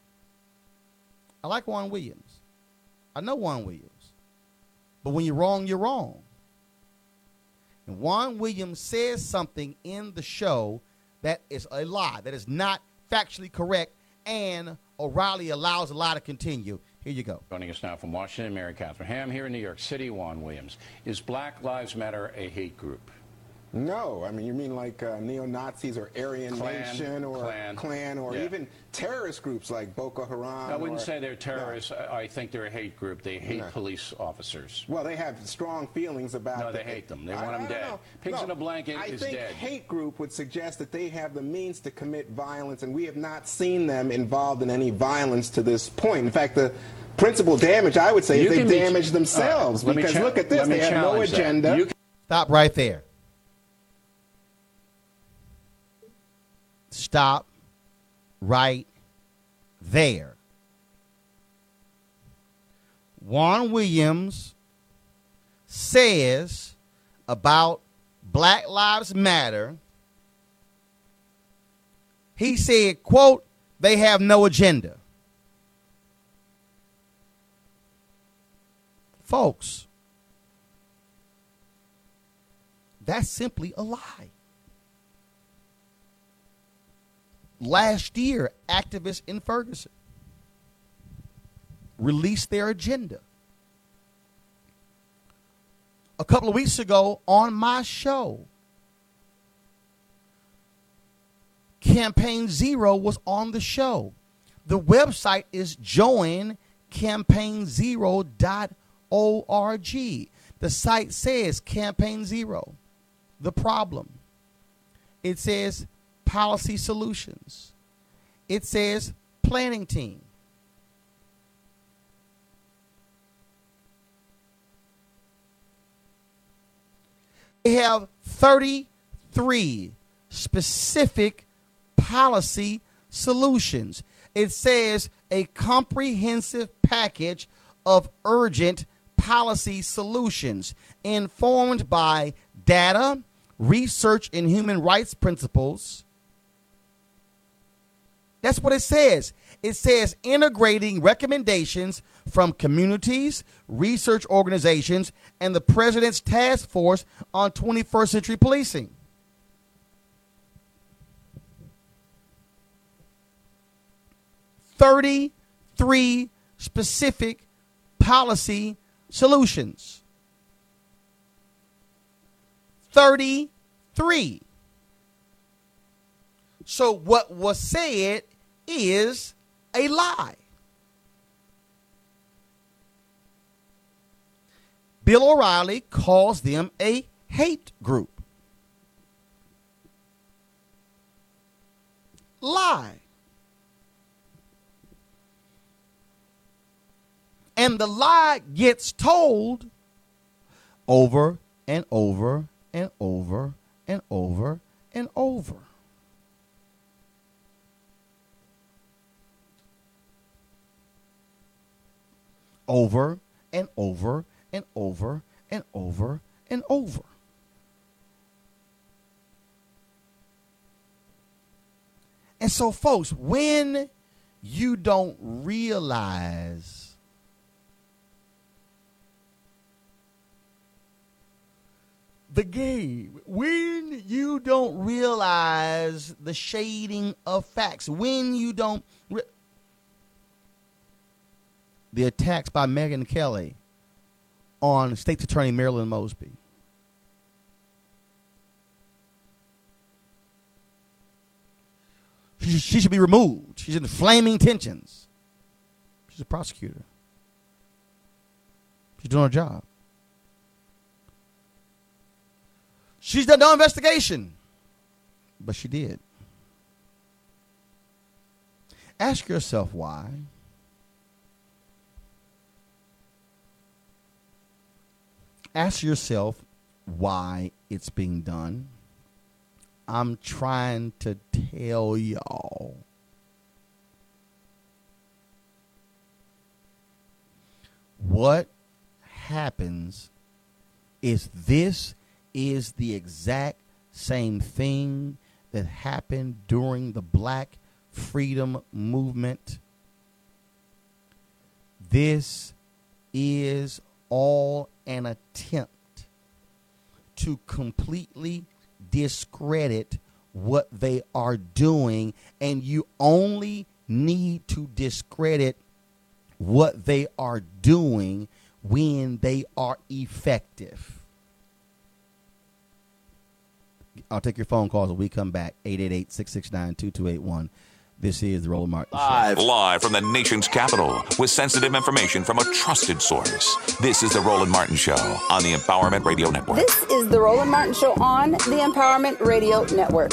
I like Juan Williams. I know Juan Williams. But when you're wrong, you're wrong. And Juan Williams says something in the show that is a lie, that is not factually correct, and O'Reilly allows the lie to continue. Here you go. Joining us now from Washington, Mary Catherine Ham here in New York City, Juan Williams. Is Black Lives Matter a hate group? No. I mean, you mean like uh, neo-Nazis or Aryan Klan, Nation or Klan, Klan or yeah. even terrorist groups like Boko Haram? I wouldn't or, say they're terrorists. No. I think they're a hate group. They hate No. police officers. Well, they have strong feelings about... No, the, they hate them. They I, want them I dead. know. Pigs no, in a blanket I is think dead. hate group would suggest that they have the means to commit violence, and we have not seen them involved in any violence to this point. In fact, the principal damage, I would say, You is they can be- damage themselves. All right, let me because cha- look at this. let me They have no challenge that. agenda. You can- Stop right there. Stop right there. Juan Williams says about Black Lives Matter, he said, quote, they have no agenda. Folks, that's simply a lie. Last year, activists in Ferguson released their agenda. A couple of weeks ago on my show, Campaign Zero was on the show. The website is join campaign zero dot org. The site says Campaign Zero, the problem. It says policy solutions. It says planning team. They have thirty-three specific policy solutions. It says a comprehensive package of urgent policy solutions informed by data, research, and human rights principles. That's what it says. It says integrating recommendations from communities, research organizations, and the President's Task Force on twenty-first century Policing. thirty-three specific policy solutions. thirty-three. So what was said is a lie. Bill O'Reilly calls them a hate group. Lie. And the lie gets told over and over and over and over and over. Over and over and over and over and over. And so, folks, when you don't realize the game, when you don't realize the shading of facts, when you don't re- the attacks by Megyn Kelly on State's Attorney Marilyn Mosby. She, she should be removed. She's in flaming tensions. She's a prosecutor. She's doing her job. She's done no investigation, but she did. Ask yourself why. Ask yourself why it's being done. I'm trying to tell y'all. What happens is this is the exact same thing that happened during the Black Freedom Movement. This is all an attempt to completely discredit what they are doing, and you only need to discredit what they are doing when they are effective. I'll take your phone calls when we come back. eight eight eight, six six nine, two two eight one. This is the Roland Martin Live. Show. Live from the nation's capital with sensitive information from a trusted source. This is the Roland Martin Show on the Empowerment Radio Network. This is the Roland Martin Show on the Empowerment Radio Network.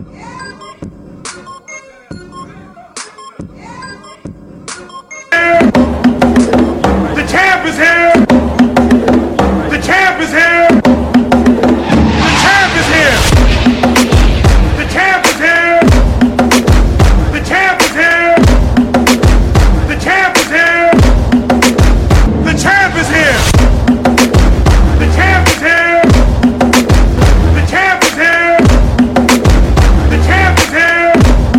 The champ is here! The champ is here! The champ is here! The champ is here! The champ is here! The champ is here! The champ is here! The champ is here! The champ is here! The champ is here!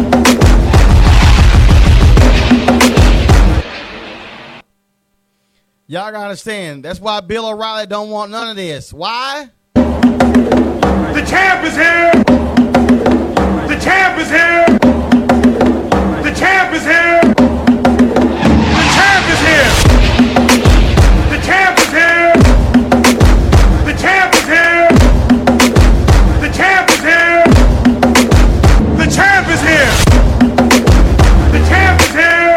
Y'all gotta understand, that's why Bill O'Reilly don't want none of this. Why? The champ is here! The champ is here! The champ is here! The champ is here! The champ is here! The champ is here! The champ is here! The champ is here! The champ is here!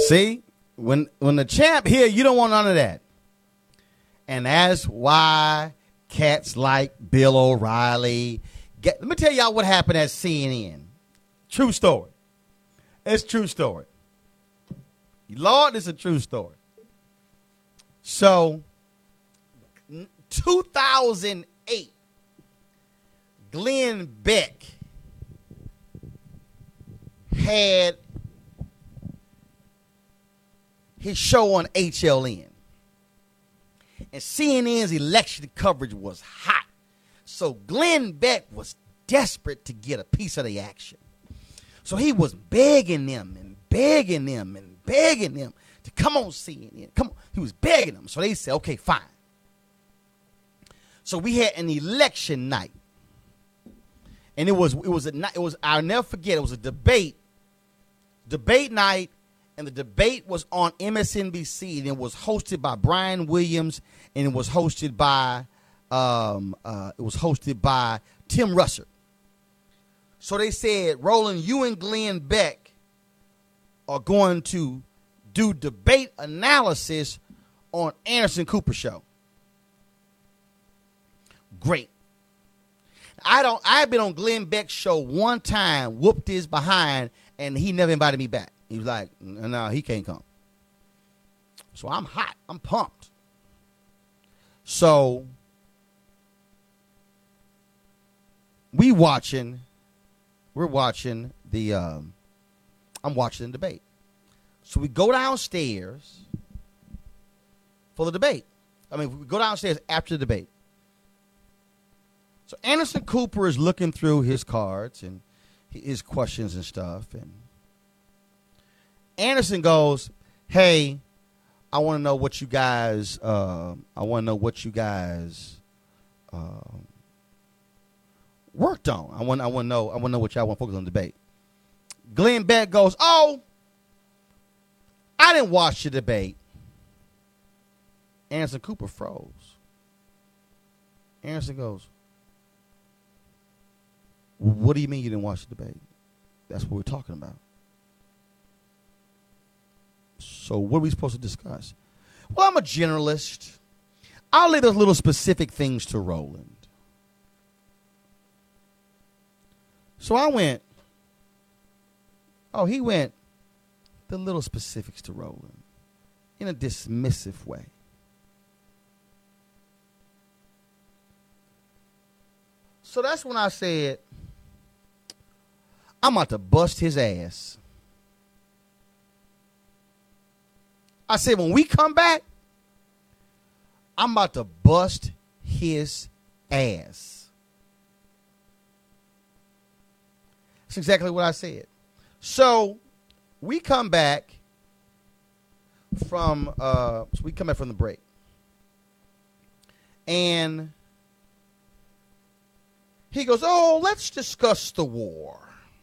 See, when when the champ here, you don't want none of that. And that's why cats like Bill O'Reilly. Get, let me tell y'all what happened at C N N. True story. It's true story. Lord, it's a true story. So, two thousand eight, Glenn Beck had his show on H L N. And C N N's election coverage was hot. So Glenn Beck was desperate to get a piece of the action. So he was begging them and begging them and begging them to come on C N N. Come on. He was begging them. So they said, okay, fine. So we had an election night. And it was it was a it was I'll never forget, it was a debate. Debate night, and the debate was on M S N B C, and it was hosted by Brian Williams, and it was hosted by um uh it was hosted by Tim Russert. So they said, Roland, you and Glenn Beck are going to do debate analysis on Anderson Cooper show. Great. I don't I've been on Glenn Beck's show one time, whooped his behind, and he never invited me back. He was like, no, he can't come. So I'm hot. I'm pumped. So we watching, we're watching the, um, I'm watching the debate. So we go downstairs for the debate. I mean, we go downstairs after the debate. So Anderson Cooper is looking through his cards and his questions and stuff. And Anderson goes, hey, I want to know what you guys, uh, I want to know what you guys uh, worked on. I want, I want to know, I want to know what y'all want to focus on the debate. Glenn Beck goes, oh, I didn't watch the debate. Anderson Cooper froze. Anderson goes, what do you mean you didn't watch the debate? That's what we're talking about. So what are we supposed to discuss? Well, I'm a generalist. I'll leave those little specific things to Roland. So I went, oh, he went the little specifics to Roland in a dismissive way. So that's when I said, I'm about to bust his ass. I said, when we come back, I'm about to bust his ass. That's exactly what I said. So we come back from uh, so we come back from the break, and he goes, "Oh, let's discuss the war."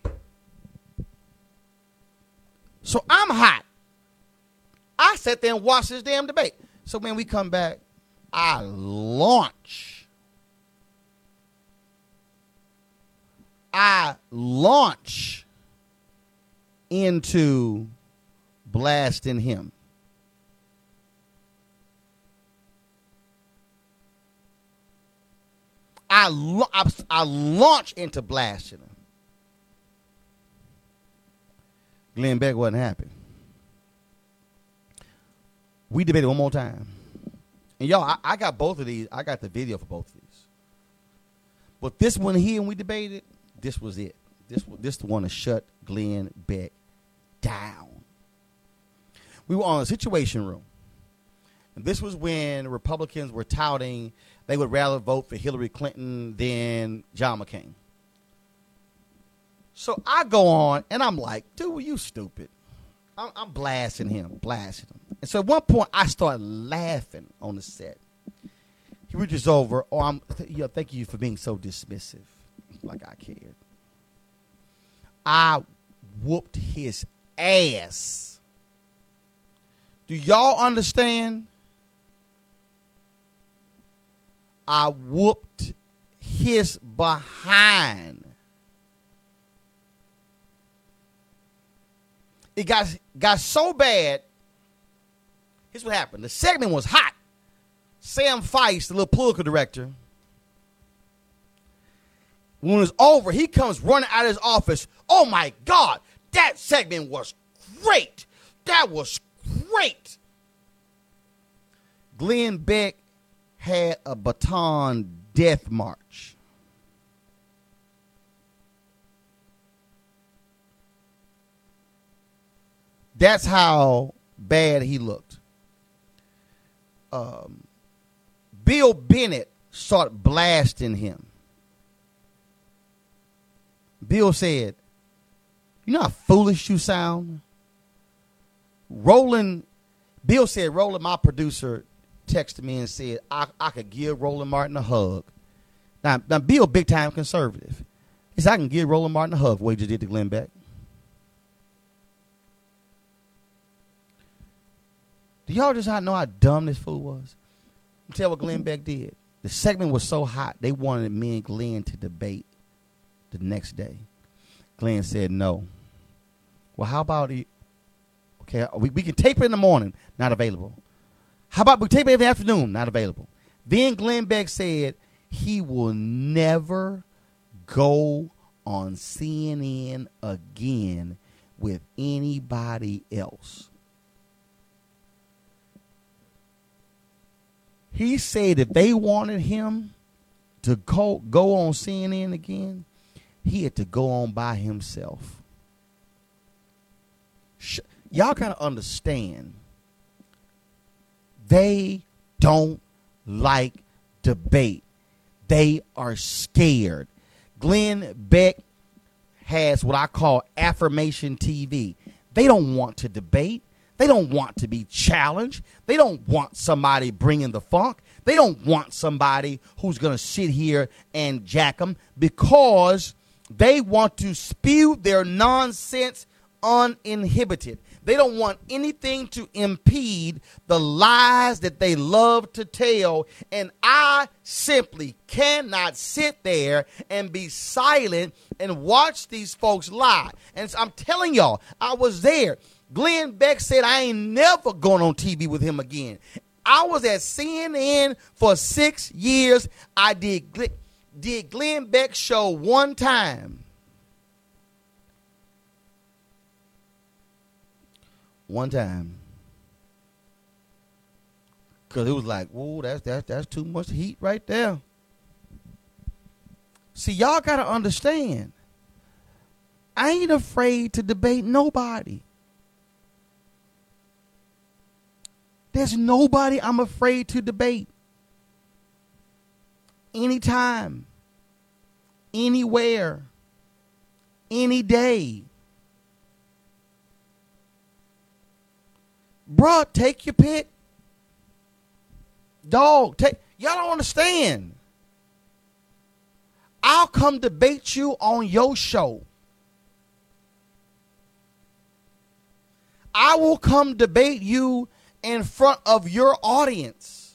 So I'm hot. I sat there and watched this damn debate. So when we come back, I launch. I launch into blasting him. I, I, I launch into blasting him. Glenn Beck wasn't happy. We debated one more time. And y'all, I, I got both of these. I got the video for both of these. But this one here, when we debated, this was it. This this the one to shut Glenn Beck down. We were on a Situation Room. And this was when Republicans were touting they would rather vote for Hillary Clinton than John McCain. So I go on, and I'm like, dude, you stupid. I'm, I'm blasting him, blasting him. And so at one point, I started laughing on the set. He reaches over, oh, I'm, you know, thank you for being so dismissive. Like I cared. I whooped his ass. Do y'all understand? I whooped his behind. it got got so bad. Here's what happened. The segment was hot. Sam Feist, the little political director, when it was over, he comes running out of his office. Oh, my God, that segment was great. That was great. Glenn Beck had a baton death march. That's how bad he looked. Um, Bill Bennett started blasting him. Bill said, you know how foolish you sound? Roland, Bill said, Roland, my producer, texted me and said, I, I could give Roland Martin a hug. Now, now Bill, big time conservative. He said, I can give Roland Martin a hug for what he just did to Glenn Beck. Do y'all just not know how dumb this fool was? I'll tell you what Glenn Beck did. The segment was so hot, they wanted me and Glenn to debate the next day. Glenn said no. Well, how about it? Okay, we, we can tape it in the morning. Not available. How about we tape it in the afternoon? Not available. Then Glenn Beck said he will never go on C N N again with anybody else. He said if they wanted him to go, go on C N N again, he had to go on by himself. Sh- Y'all kind of understand. They don't like debate. They are scared. Glenn Beck has what I call affirmation T V. They don't want to debate. They don't want to be challenged. They don't want somebody bringing the funk. They don't want somebody who's going to sit here and jack them because they want to spew their nonsense uninhibited. They don't want anything to impede the lies that they love to tell. And I simply cannot sit there and be silent and watch these folks lie. And I'm telling y'all, I was there. Glenn Beck said I ain't never going on T V with him again. I was at C N N for six years. I did, did Glenn Beck's show one time. One time. Because it was like, whoa, that's, that's, that's too much heat right there. See, y'all got to understand. I ain't afraid to debate nobody. There's nobody I'm afraid to debate. Anytime, anywhere, any day. Bruh, take your pick. Dog, take. Y'all don't understand. I'll come debate you on your show. I will come debate you in front of your audience.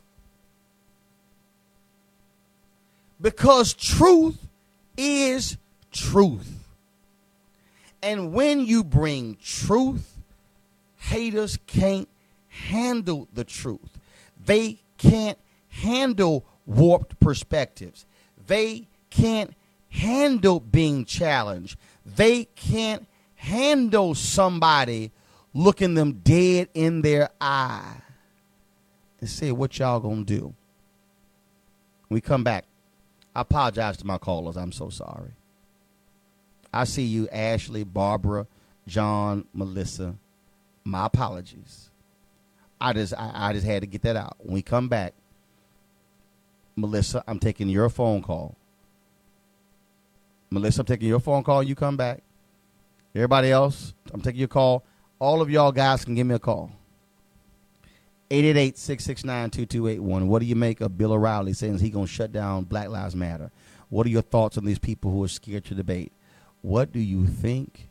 Because truth is truth. And when you bring truth, haters can't handle the truth. They can't handle warped perspectives. They can't handle being challenged. They can't handle somebody looking them dead in their eye and say, what y'all gonna do? When we come back, I apologize to my callers. I'm so sorry. I see you, Ashley, Barbara, John, Melissa. My apologies. I just I, I just had to get that out. When we come back, Melissa, I'm taking your phone call. Melissa, I'm taking your phone call. You come back. Everybody else, I'm taking your call. All of y'all guys can give me a call. eight eight eight, six six nine, two two eight one. What do you make of Bill O'Reilly saying he's going to shut down Black Lives Matter? What are your thoughts on these people who are scared to debate? What do you think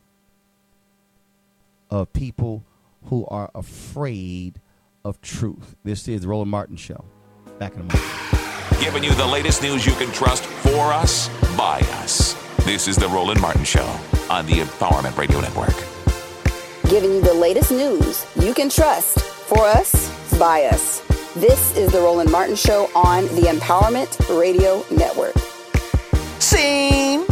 of people who are afraid of truth? This is the Roland Martin Show. Back in a moment. Giving you the latest news you can trust for us, by us. This is the Roland Martin Show on the Empowerment Radio Network. giving you the latest news you can trust for us, by us. This is the Roland Martin Show on the Empowerment Radio Network. Scene.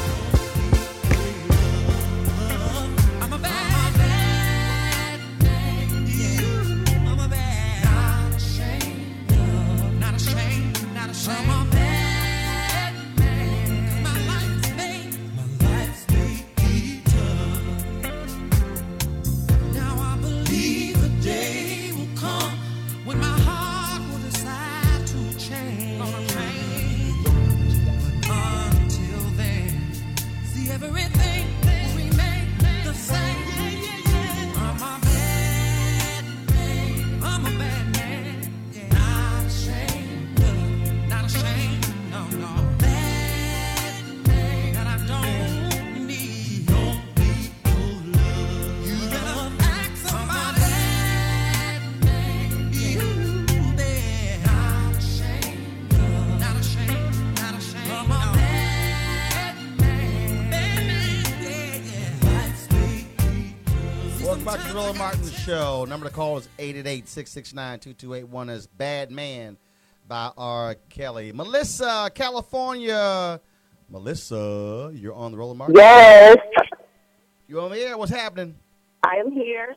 Back to the Roland Martin Show. Number to call is eight eight eight, six six nine, two two eight one. Is Bad Man by R. Kelly. Melissa, California. Melissa, you're on the Roland Martin Yes. Show. You on the air? What's happening? I am here.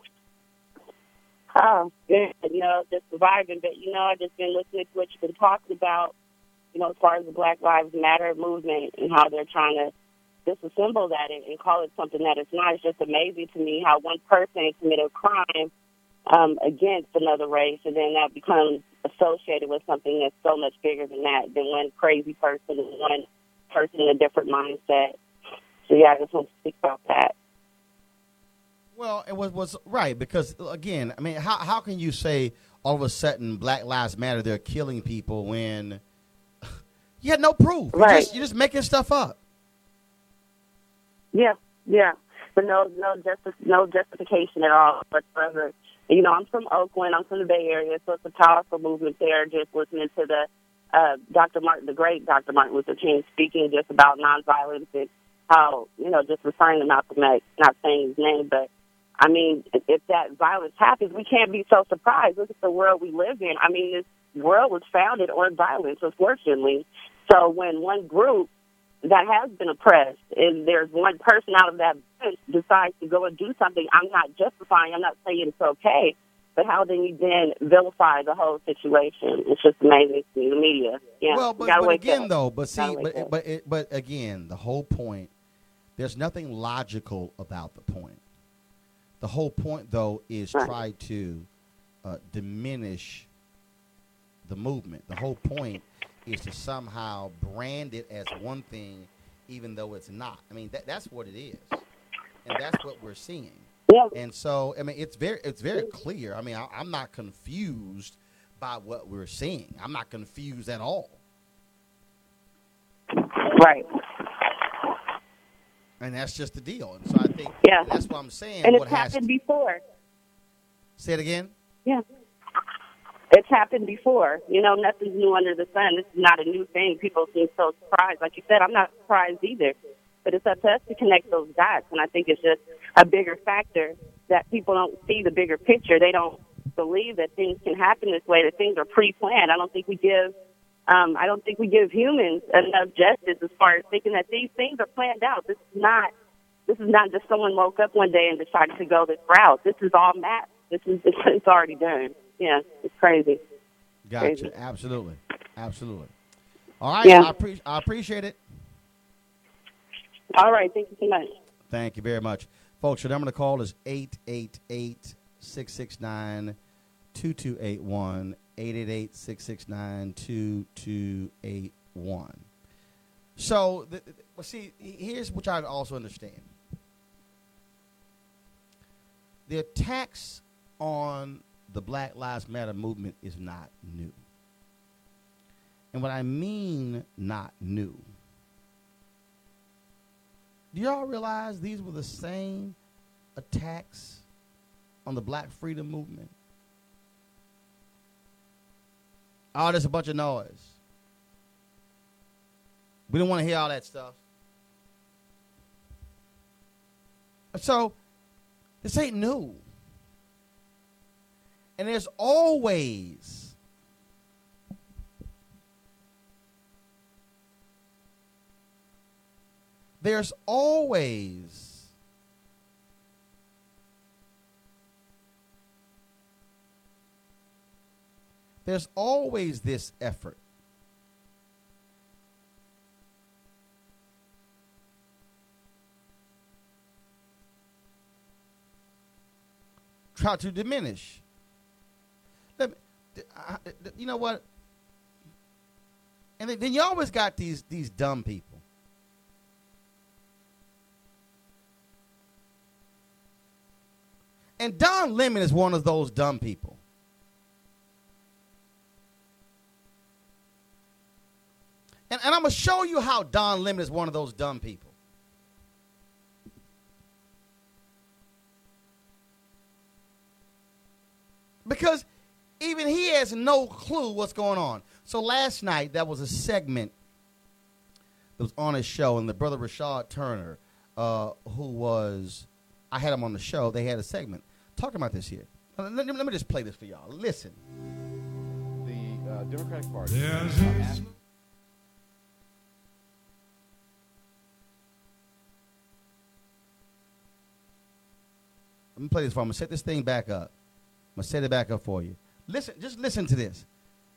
Oh, good. You know, just surviving. But, you know, I've just been listening to what you've been talking about, you know, as far as the Black Lives Matter movement and how they're trying to disassemble that and, and call it something that it's not. It's just amazing to me how one person committed a crime um, against another race, and then that becomes associated with something that's so much bigger than that, than one crazy person and one person in a different mindset. So, yeah, I just want to speak about that. Well, it was, was right, because, again, I mean, how how can you say all of a sudden Black Lives Matter, they're killing people when you had no proof? You're, Right. just, you're just making stuff up. Yeah, yeah, but no, no, justi- no justification at all whatsoever. You know, I'm from Oakland. I'm from the Bay Area, so it's a powerful movement there. Just listening to the uh, Doctor Martin, the great Doctor Martin Luther King, speaking just about nonviolence and how, you know, just referring to Malcolm X, not saying his name, but I mean, if that violence happens, we can't be so surprised. Look at the world we live in. I mean, this world was founded on violence, unfortunately. So when one group that has been oppressed, and there's one person out of that bunch decides to go and do something, I'm not justifying, I'm not saying it's okay, but how then you then vilify the whole situation? It's just amazing to me, the media. Yeah, Well, but, gotta but wake again, up. though, but see, Gotta wake but up. but it, but again, the whole point, there's nothing logical about the point. The whole point, though, is Right. try to uh, diminish the movement. The whole point is to somehow brand it as one thing, even though it's not. I mean, that, that's what it is, and that's what we're seeing. Yeah. And so, I mean, it's very, it's very clear. I mean, I, I'm not confused by what we're seeing. I'm not confused at all. Right. And that's just the deal. And so I think Yeah. that's what I'm saying. And what it's has happened to, before. say it again? Yeah. It's happened before. You know, nothing's new under the sun. This is not a new thing. People seem so surprised. Like you said, I'm not surprised either. But it's up to us to connect those dots. And I think it's just a bigger factor that people don't see the bigger picture. They don't believe that things can happen this way, that things are pre-planned. I don't think we give um, I don't think we give humans enough justice as far as thinking that these things are planned out. This is not this is not just someone woke up one day and decided to go this route. This is all mapped. This is it's, it's already done. Yeah, it's crazy. Gotcha. Crazy. Absolutely. Absolutely. All right. Yeah. I, appre- I appreciate it. All right. Thank you so much. Thank you very much. Folks, your number to call is eight eight eight, six six nine, two two eight one, eight eight eight, six six nine, two two eight one. So, the, the, well, see, here's what I also understand. The attacks on the Black Lives Matter movement is not new. And what I mean not new, do y'all realize these were the same attacks on the Black freedom movement? Oh, there's a bunch of noise. We don't want to hear all that stuff. So, This ain't new. And there's always there's always there's always this effort try to diminish. Let me, I, you know what? And then you always got these these dumb people. And Don Lemon is one of those dumb people. And, and I'm going to show you how Don Lemon is one of those dumb people. Because even he has no clue what's going on. So last night, that was a segment that was on his show, and the brother Rashad Turner, uh, who was, I had him on the show, they had a segment talking about this here. Let me, let me just play this for y'all. Listen. The uh, Democratic Party. There's uh, asked- Let me play this for you. I'm going to set this thing back up. I'm going to set it back up for you. Listen, just listen to this.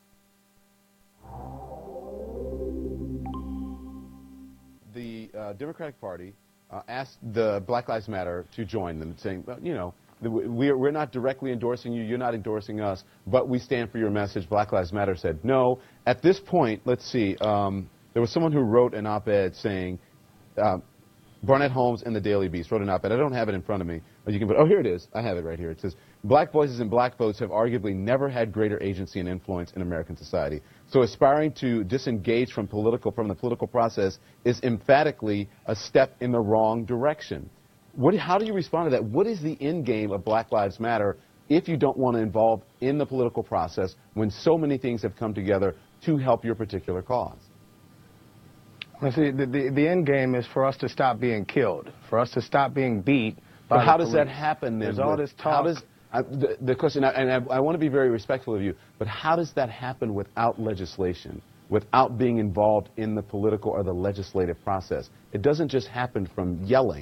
The uh, Democratic Party uh, asked the Black Lives Matter to join them, saying, well, you know, we're, we're not directly endorsing you, you're not endorsing us, but we stand for your message. Black Lives Matter said no. At this point, let's see, um, there was someone who wrote an op-ed saying, uh, Barnett Holmes and the Daily Beast wrote an op-ed. I don't have it in front of me, but you can put, oh, here it is. I have it right here. It says, black voices and black votes have arguably never had greater agency and influence in American society. So aspiring to disengage from political, from the political process is emphatically a step in the wrong direction. What, how do you respond to that? What is the end game of Black Lives Matter if you don't want to involve in the political process when so many things have come together to help your particular cause? Well, see, the, the, the end game is for us to stop being killed, for us to stop being beat by But how the does police. that happen then? There's all with- this talk. How does, I, the, the question, and I, I want to be very respectful of you, but how does that happen without legislation, without being involved in the political or the legislative process? It doesn't just happen from yelling.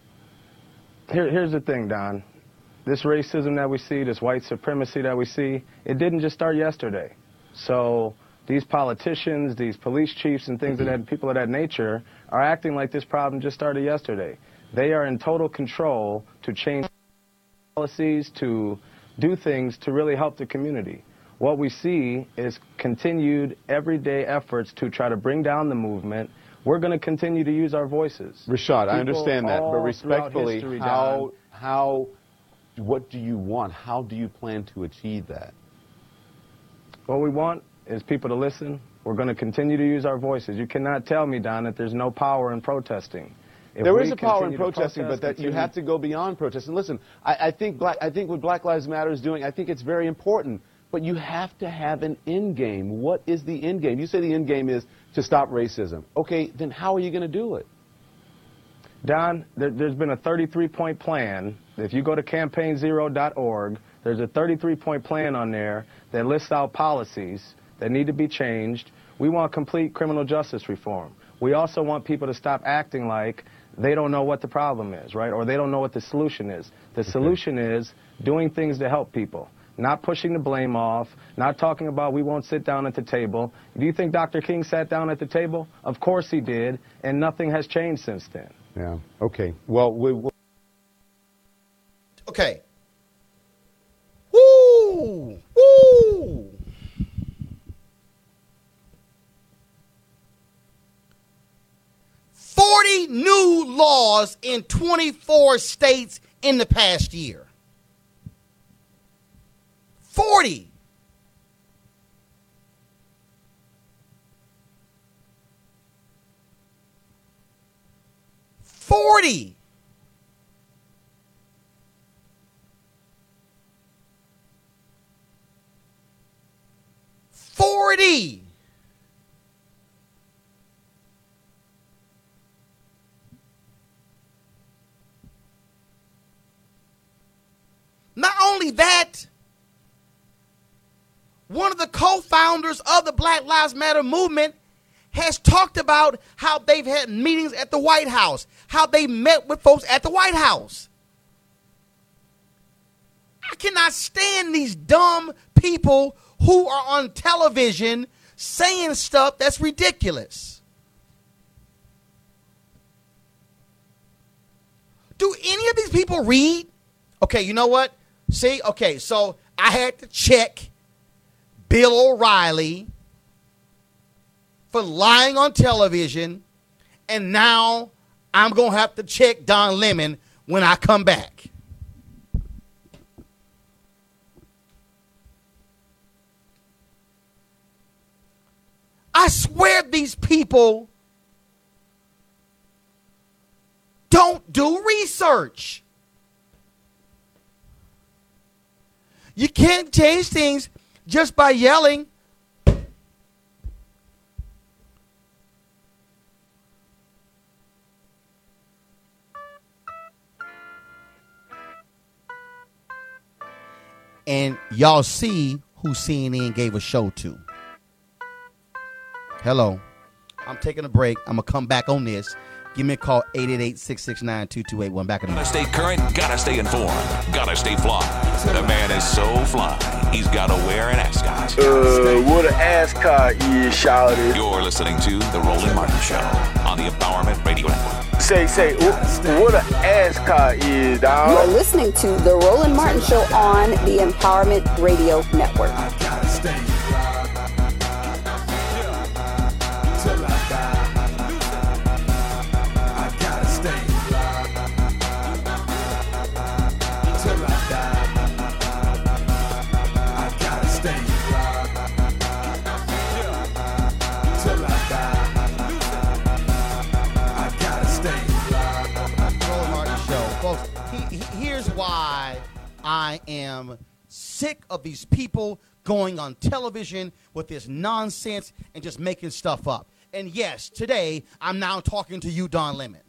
Here, here's the thing, Don. This racism that we see, this white supremacy that we see, it didn't just start yesterday. So these politicians, these police chiefs and things of that, people of that nature are acting like this problem just started yesterday. They are in total control to change policies, to do things to really help the community. What we see is continued everyday efforts to try to bring down the movement. We're going to continue to use our voices. Rashad, I People understand that, but all throughout respectfully, history, how, Don, how, what do you want? How do you plan to achieve that? what we want is people to listen. We're going to continue to use our voices. You cannot tell me, Don, that there's no power in protesting. If there we is a power in continue to protesting, protest, but that you continue- have to go beyond protest. And listen, I, I think black, I think what Black Lives Matter is doing, I think it's very important. But you have to have an end game. What is the end game? You say the end game is to stop racism. Okay, then how are you going to do it? Don, there, there's been a thirty-three point plan. If you go to campaign zero dot org, there's a thirty-three point plan on there that lists out policies that need to be changed. We want complete criminal justice reform. We also want people to stop acting like they don't know what the problem is, right? Or they don't know what the solution is. The Okay. solution is doing things to help people, not pushing the blame off, not talking about we won't sit down at the table. Do you think Doctor King sat down at the table? Of course he did, and nothing has changed since then. Yeah, okay. Well, we will. Okay. Woo! Woo! forty new laws in twenty-four states in the past year. forty. forty. forty. only that, one of the co-founders of the Black Lives Matter movement has talked about how they've had meetings at the White House, how they met with folks at the White House. I cannot stand these dumb people who are on television saying stuff that's ridiculous. Do any of these people read? Okay, you know what? See, okay, so I had to check Bill O'Reilly for lying on television, and now I'm going to have to check Don Lemon when I come back. I swear these people don't do research. You can't change things just by yelling. And y'all see who C N N gave a show to. Hello. I'm taking a break. I'm going to come back on this. Give me a call, eight eight eight, six six nine, two two eight one. Back in a minute. Gotta stay current, gotta stay informed, gotta stay fly. The man is so fly, he's gotta wear an ascot. Uh, what an ascot is, shouted. You're listening to The Roland Martin Show on the Empowerment Radio Network. Say, say, what an ascot is, dog. You are listening to The Roland Martin Show on the Empowerment Radio Network. I gotta stay. Why I am sick of these people going on television with this nonsense and just making stuff up. And yes, today I'm now talking to you, Don Lemon.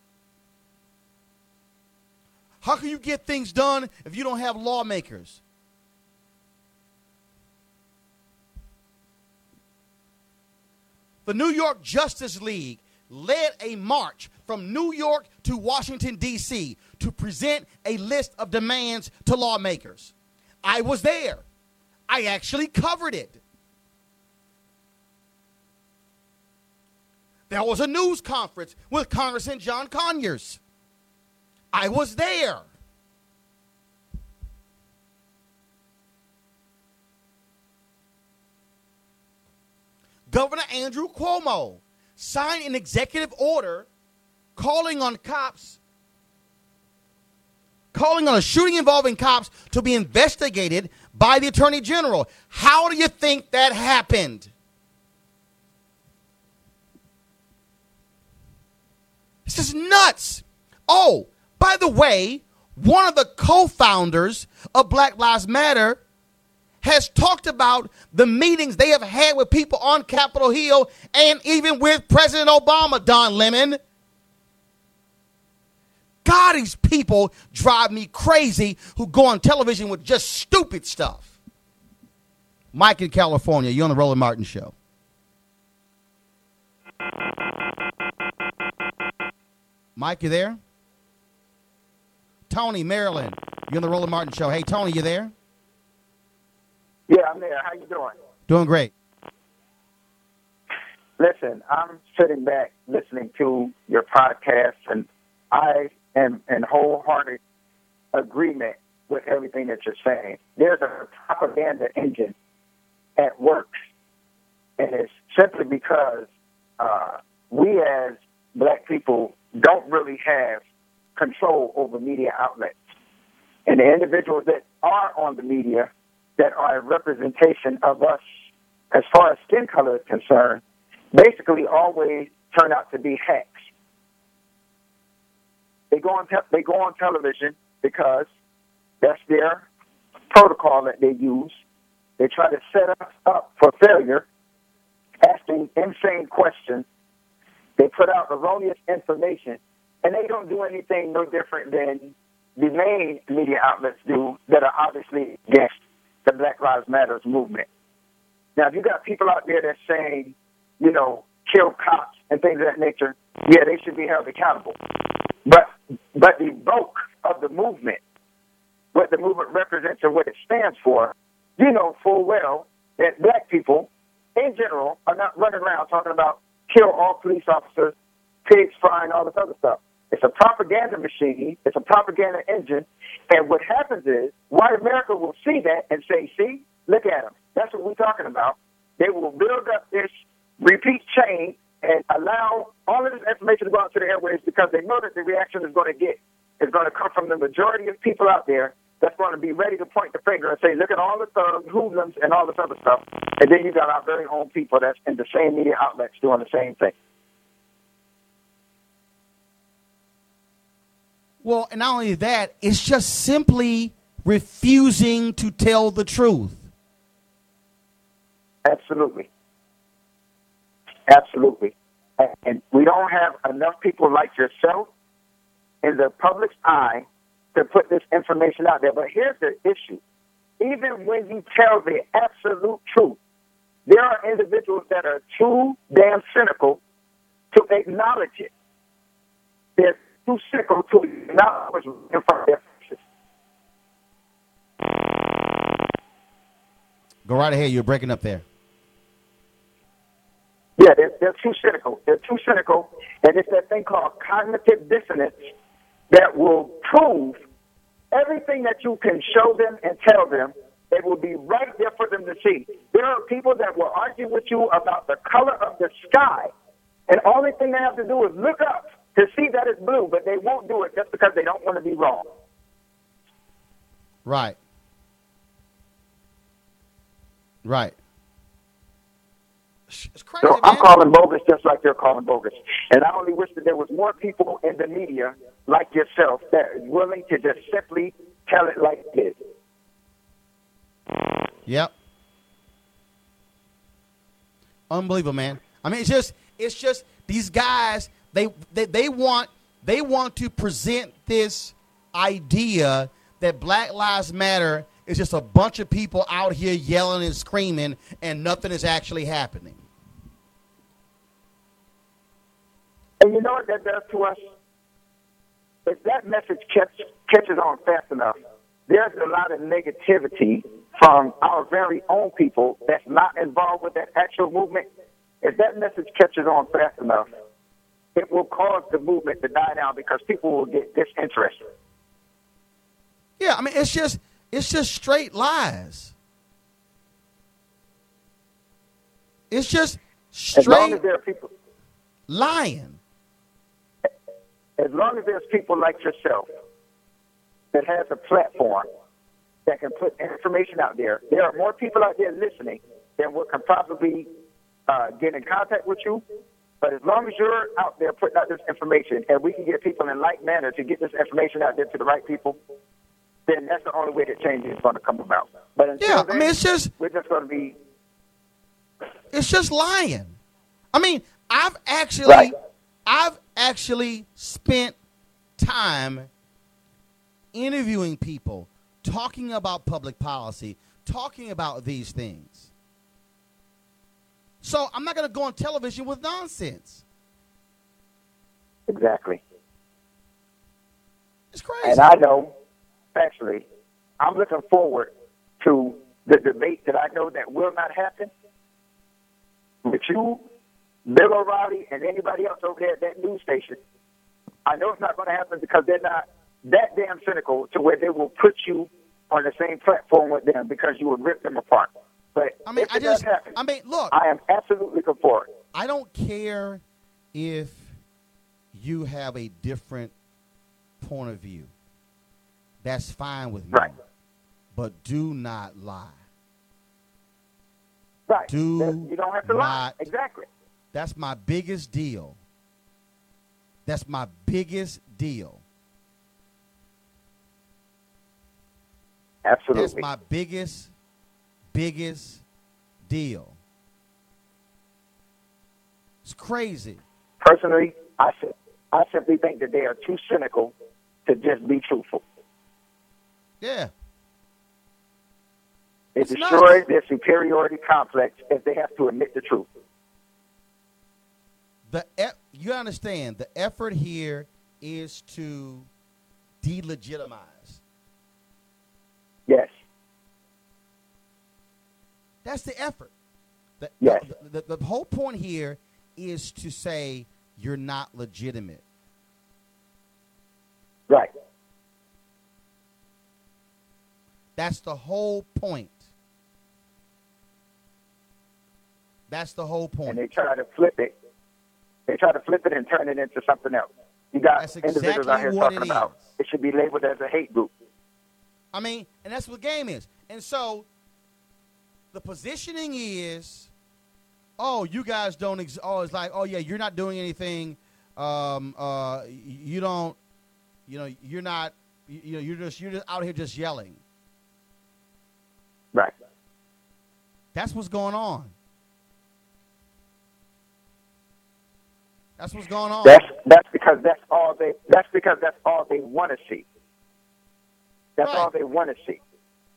How can you get things done if you don't have lawmakers? The New York Justice League led a march from New York to Washington, D C to present a list of demands to lawmakers. I was there. I actually covered it. There was a news conference with Congressman John Conyers. I was there. Governor Andrew Cuomo signed an executive order calling on cops, calling on a shooting involving cops to be investigated by the Attorney General. How do you think that happened? This is nuts. Oh, by the way, one of the co-founders of Black Lives Matter has talked about the meetings they have had with people on Capitol Hill and even with President Obama, Don Lemon. God, these people drive me crazy who go on television with just stupid stuff. Mike in California, you're on the Roland Martin Show. Mike, you there? Tony, Maryland, you're on the Roland Martin Show. Hey, Tony, you there? Yeah, I'm there. How you doing? Doing great. Listen, I'm sitting back listening to your podcast, and I am in wholehearted agreement with everything that you're saying. There's a propaganda engine at work, and it's simply because uh, we as black people don't really have control over media outlets. And the individuals that are on the media that are a representation of us as far as skin color is concerned, basically always turn out to be hacks. They go on te- they go on television because that's their protocol that they use. They try to set us up for failure, asking insane questions. They put out erroneous information, and they don't do anything no different than the main media outlets do that are obviously against the Black Lives Matter movement. Now, if you got people out there that's saying, you know, kill cops and things of that nature, yeah, they should be held accountable. But but the bulk of the movement, what the movement represents and what it stands for, you know full well that black people, in general, are not running around talking about kill all police officers, pigs frying, all this other stuff. It's a propaganda machine. It's a propaganda engine. And what happens is white America will see that and say, see, look at them. That's what we're talking about. They will build up this repeat chain and allow all of this information to go out to the airwaves because they know that the reaction is going to get is going to come from the majority of people out there that's going to be ready to point the finger and say, look at all the thugs, hoodlums, and all this other stuff. And then you got our very own people that's in the same media outlets doing the same thing. Well, and not only that, it's just simply refusing to tell the truth. Absolutely. Absolutely. And we don't have enough people like yourself in the public's eye to put this information out there. But here's the issue. Even when you tell the absolute truth, there are individuals that are too damn cynical to acknowledge it. They're too cynical to acknowledge what's in front of their faces. Go right ahead. You're breaking up there. Yeah, they're, they're too cynical. They're too cynical, and it's that thing called cognitive dissonance that will prove everything that you can show them and tell them. It will be right there for them to see. There are people that will argue with you about the color of the sky, and the only thing they have to do is look up to see that it's blue, but they won't do it just because they don't want to be wrong. Right. Right. It's crazy, so man. I'm calling bogus just like they're calling bogus. And I only wish that there was more people in the media like yourself that is willing to just simply tell it like it is. Yep. Unbelievable, man. I mean, it's just, it's just these guys, they, they, they want, they want to present this idea that Black Lives Matter is just a bunch of people out here yelling and screaming and nothing is actually happening. And you know what that does to us? If that message catch, catches on fast enough, there's a lot of negativity from our very own people that's not involved with that actual movement. If that message catches on fast enough, it will cause the movement to die down because people will get disinterested. Yeah, I mean, it's just it's just straight lies. It's just straight as long as there are people, lying. As long as there's people like yourself that has a platform that can put information out there, there are more people out there listening than what can probably uh, get in contact with you. But as long as you're out there putting out this information and we can get people in like manner to get this information out there to the right people, then that's the only way that change is going to come about. But until yeah, then, I mean, it's just we're just going to be. It's just lying. I mean, I've actually, right. I've actually spent time interviewing people, talking about public policy, talking about these things. So I'm not going to go on television with nonsense. Exactly. It's crazy. And I know, actually, I'm looking forward to the debate that I know that will not happen with you, Bill O'Reilly, and anybody else over there at that news station. I know it's not going to happen because they're not that damn cynical to where they will put you on the same platform with them because you would rip them apart. But I mean, if I it does just, happen, I mean, look, I am absolutely looking forward. I don't care if you have a different point of view. That's fine with me. Right. But do not lie. Right. Do you don't have to not, lie. Exactly. That's my biggest deal. That's my biggest deal. Absolutely. That's my biggest, biggest deal. It's crazy. Personally, I, I simply think that they are too cynical to just be truthful. Yeah. It It's destroys nuts. their superiority complex if they have to admit the truth. The e- you understand the effort here is to delegitimize. Yes. That's the effort. The, Yes. the, the, the whole point here is to say you're not legitimate. Right. That's the whole point. That's the whole point. And they try to flip it. They try to flip it and turn it into something else. You got That's individuals exactly out here what talking it about it should be labeled as a hate group. I mean, and that's what the game is. And so the positioning is, oh, you guys don't, ex- oh, it's like, oh, yeah, you're not doing anything. Um, uh, you don't, you know, you're not, you, you know, you're just, you're just out here just yelling. Right. That's what's going on. That's what's going on. That's that's because that's all they that's because that's all they want to see. That's Right. all they want to see.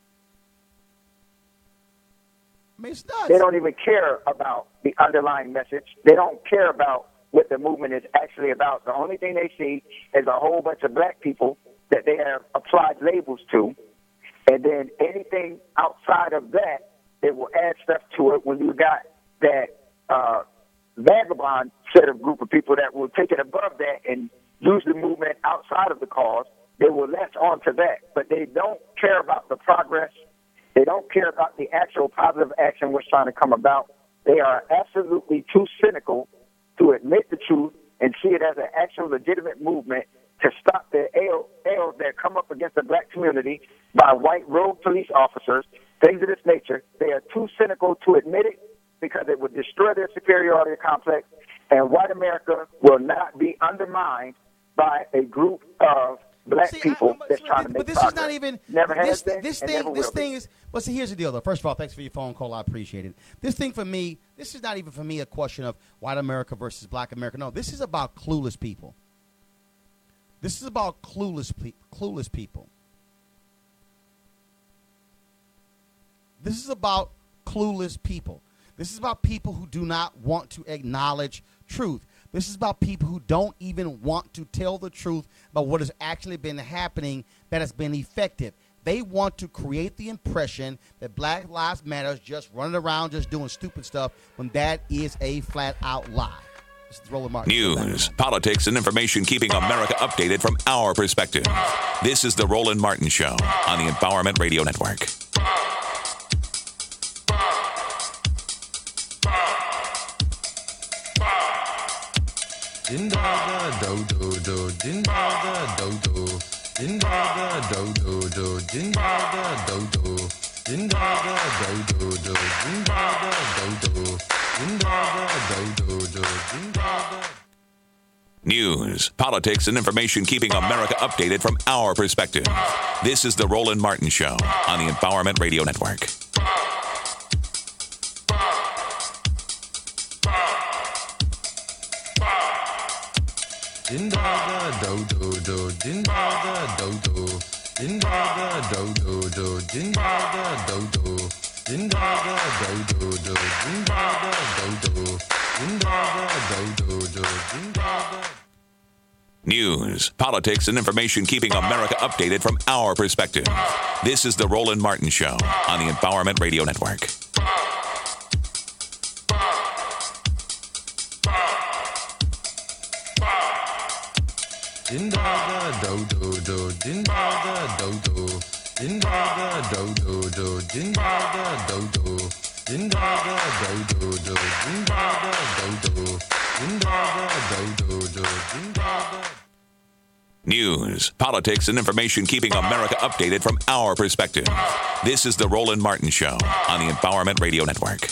I mean, it's nuts. They don't even care about the underlying message. They don't care about what the movement is actually about. The only thing they see is a whole bunch of black people that they have applied labels to, and then anything outside of that, they will add stuff to it when you got that uh, vagabond set of group of people that will take it above that and use the movement outside of the cause. They will latch on to that, but they don't care about the progress. They don't care about the actual positive action we're trying to come about. They are absolutely too cynical to admit the truth and see it as an actual legitimate movement to stop the L's that come up against the black community by white rogue police officers, things of this nature. They are too cynical to admit it because it would destroy their superiority complex, and white America will not be undermined by a group of black See, people I, that's trying to make but this progress. is not even never has this, been this and thing. never This will thing be. is. But see, here's the deal. Though. First of all, thanks for your phone call. I appreciate it. This thing for me, this is not even for me a question of white America versus black America. No, this is about clueless people. This is about clueless, pe- clueless people. This is about clueless people. This is about people who do not want to acknowledge truth. This is about people who don't even want to tell the truth about what has actually been happening that has been effective. They want to create the impression that Black Lives Matter is just running around just doing stupid stuff when that is a flat-out lie. This is Roland Martin. News, politics, and information keeping America updated from our perspective. This is the Roland Martin Show on the Empowerment Radio Network. Din da da do do do, din da da do do, din da da do do do, din da da do do, din da da do do do, din da da do do, din da da do do do, din da da. News, politics, and information keeping America updated from our perspective. This is the Roland Martin Show on the Empowerment Radio Network. Din da da do do do, din da da do do, din da da do do do, din da da do do, din da da do do do, din da da do do, din da da do do do, din da da. News, politics, and information keeping America updated from our perspective. This is the Roland Martin Show on the Empowerment Radio Network. Din da da do do do, din da da do do, din da da do do do, din da da do do, din da da do do do, din da da do do, din da da do do do, din da da. News, politics, and information keeping America updated from our perspective. This is the Roland Martin Show on the Empowerment Radio Network.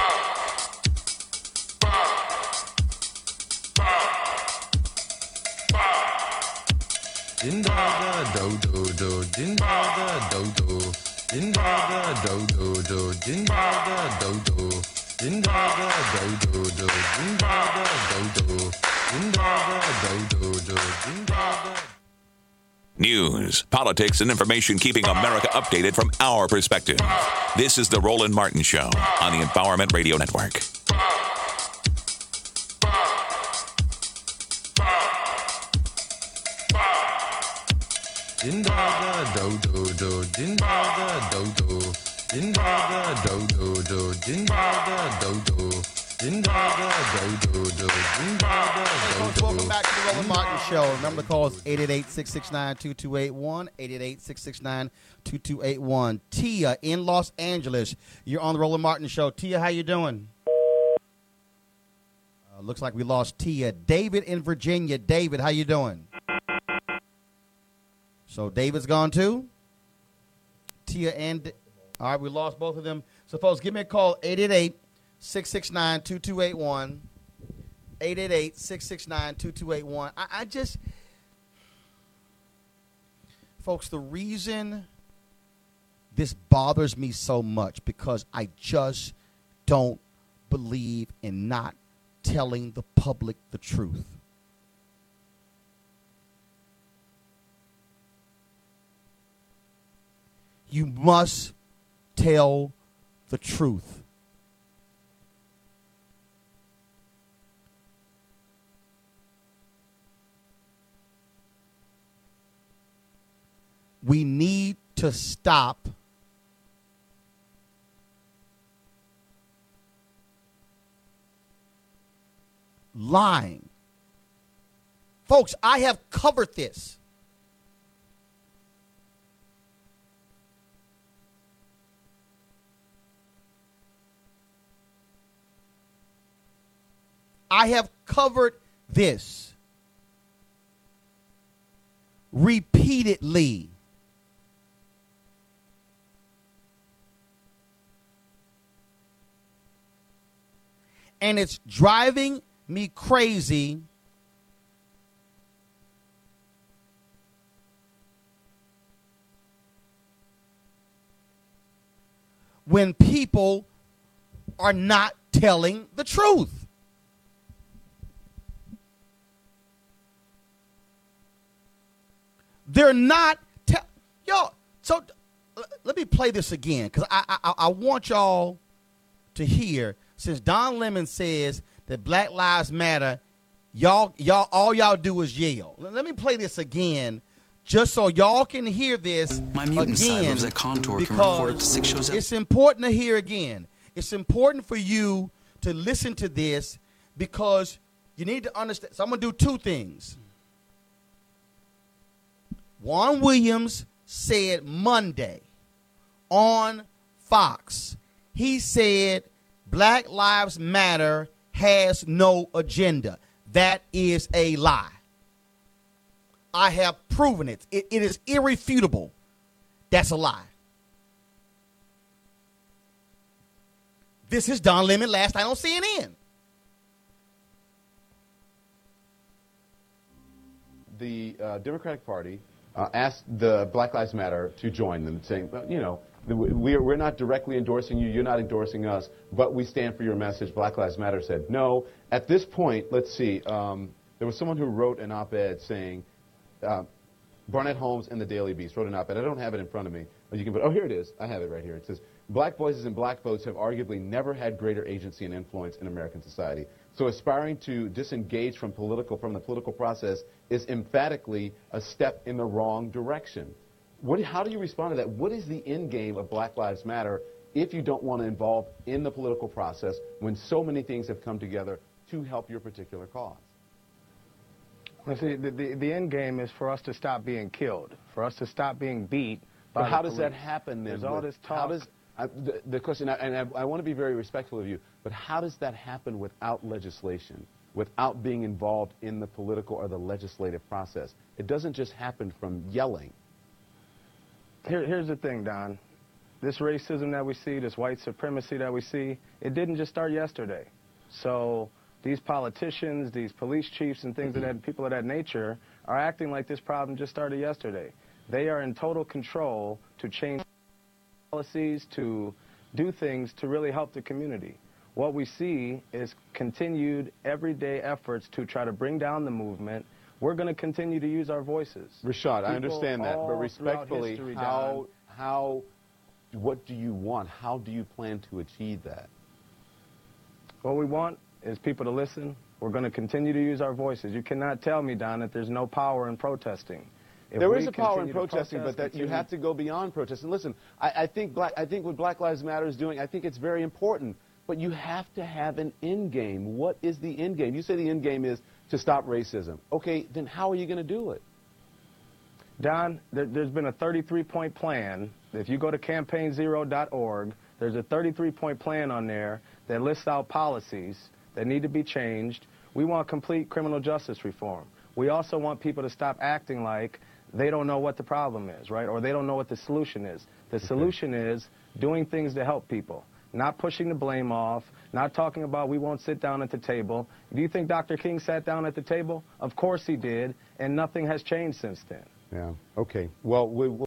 Din da da do do do, din da da do do, din da da do do do, din da da do do, din da da do do do, din da da do do, din da da do do do, din da da. News, politics, and information keeping America updated from our perspective. This is the Roland Martin Show on the Empowerment Radio Network. Din da da do do do, din da da do do, din da da do do do, din da da do do, din da da do do do, din da da do do. Welcome back to the Roland Martin Show. Remember the call is eight eight eight, six six nine, two two eight one, eight eight eight, six six nine, two two eight one. Tia in Los Angeles, you're on the Roland Martin Show. Tia, how you doing? Uh, looks like we lost Tia. David in Virginia. David, how you doing? So David's gone too. Tia and all right, we lost both of them. So folks, give me a call, eight eight eight, six six nine, two two eight one. eight eight eight, six six nine, two two eight one. I, I just, folks, the reason this bothers me so much because I just don't believe in not telling the public the truth. You must tell the truth. We need to stop lying. Folks, I have covered this. I have covered this repeatedly. And it's driving me crazy when people are not telling the truth. They're not, te- yo. So uh, let me play this again because I, I I want y'all to hear. Since Don Lemon says that Black Lives Matter, y'all y'all all y'all do is yell. Let me play this again, just so y'all can hear this My mutant again. side lives at Contour can record up to six shows out. It's important to hear again. It's important for you to listen to this because you need to understand. So I'm gonna do two things. Juan Williams said Monday on Fox, he said Black Lives Matter has no agenda. That is a lie. I have proven it. It, it is irrefutable. That's a lie. This is Don Lemon last night on C N N. The uh, Democratic Party uh, asked the Black Lives Matter to join them, saying, well, you know, we're, we're not directly endorsing you, you're not endorsing us, but we stand for your message. Black Lives Matter said no. At this point, let's see, um, there was someone who wrote an op-ed saying, uh, Barnett Holmes and the Daily Beast wrote an op-ed. I don't have it in front of me, but you can put, oh, here it is. I have it right here. It says, black voices and black votes have arguably never had greater agency and influence in American society. So aspiring to disengage from political, from the political process is emphatically a step in the wrong direction. What, how do you respond to that? What is the end game of Black Lives Matter if you don't want to involve in the political process when so many things have come together to help your particular cause? Well, see, the, the, the end game is for us to stop being killed, for us to stop being beat by But how the does police. that happen then? There's all with- this talk. How does, I, the, the question, and I, I want to be very respectful of you, but how does that happen without legislation, without being involved in the political or the legislative process? It doesn't just happen from yelling. Here, here's the thing, Don. This racism that we see, this white supremacy that we see, it didn't just start yesterday. So these politicians, these police chiefs and things of that, people of that nature are acting like this problem just started yesterday. They are in total control to change policies, to do things to really help the community. What we see is continued everyday efforts to try to bring down the movement, we're going to continue to use our voices. Rashad, I People understand that, but all respectfully, throughout history, how, Don, how, what do you want? How do you plan to achieve that? what we want is people to listen. We're going to continue to use our voices. You cannot tell me, Don, that there's no power in protesting. If there we is a power in continue to protesting, protest, but that you continue- have to go beyond protesting. Listen, I, I think black, I think what Black Lives Matter is doing, I think it's very important. But you have to have an end game. What is the end game? You say the end game is to stop racism. Okay, then how are you going to do it? Don, there, there's been a thirty-three point plan. If you go to campaign zero dot org, there's a thirty-three point plan on there that lists out policies that need to be changed. We want complete criminal justice reform. We also want people to stop acting like they don't know what the problem is, right? Or they don't know what the solution is. The okay. solution is doing things to help people, not pushing the blame off, not talking about we won't sit down at the table. Do you think Doctor King sat down at the table? Of course he did, and nothing has changed since then. Yeah, okay. Well, we... we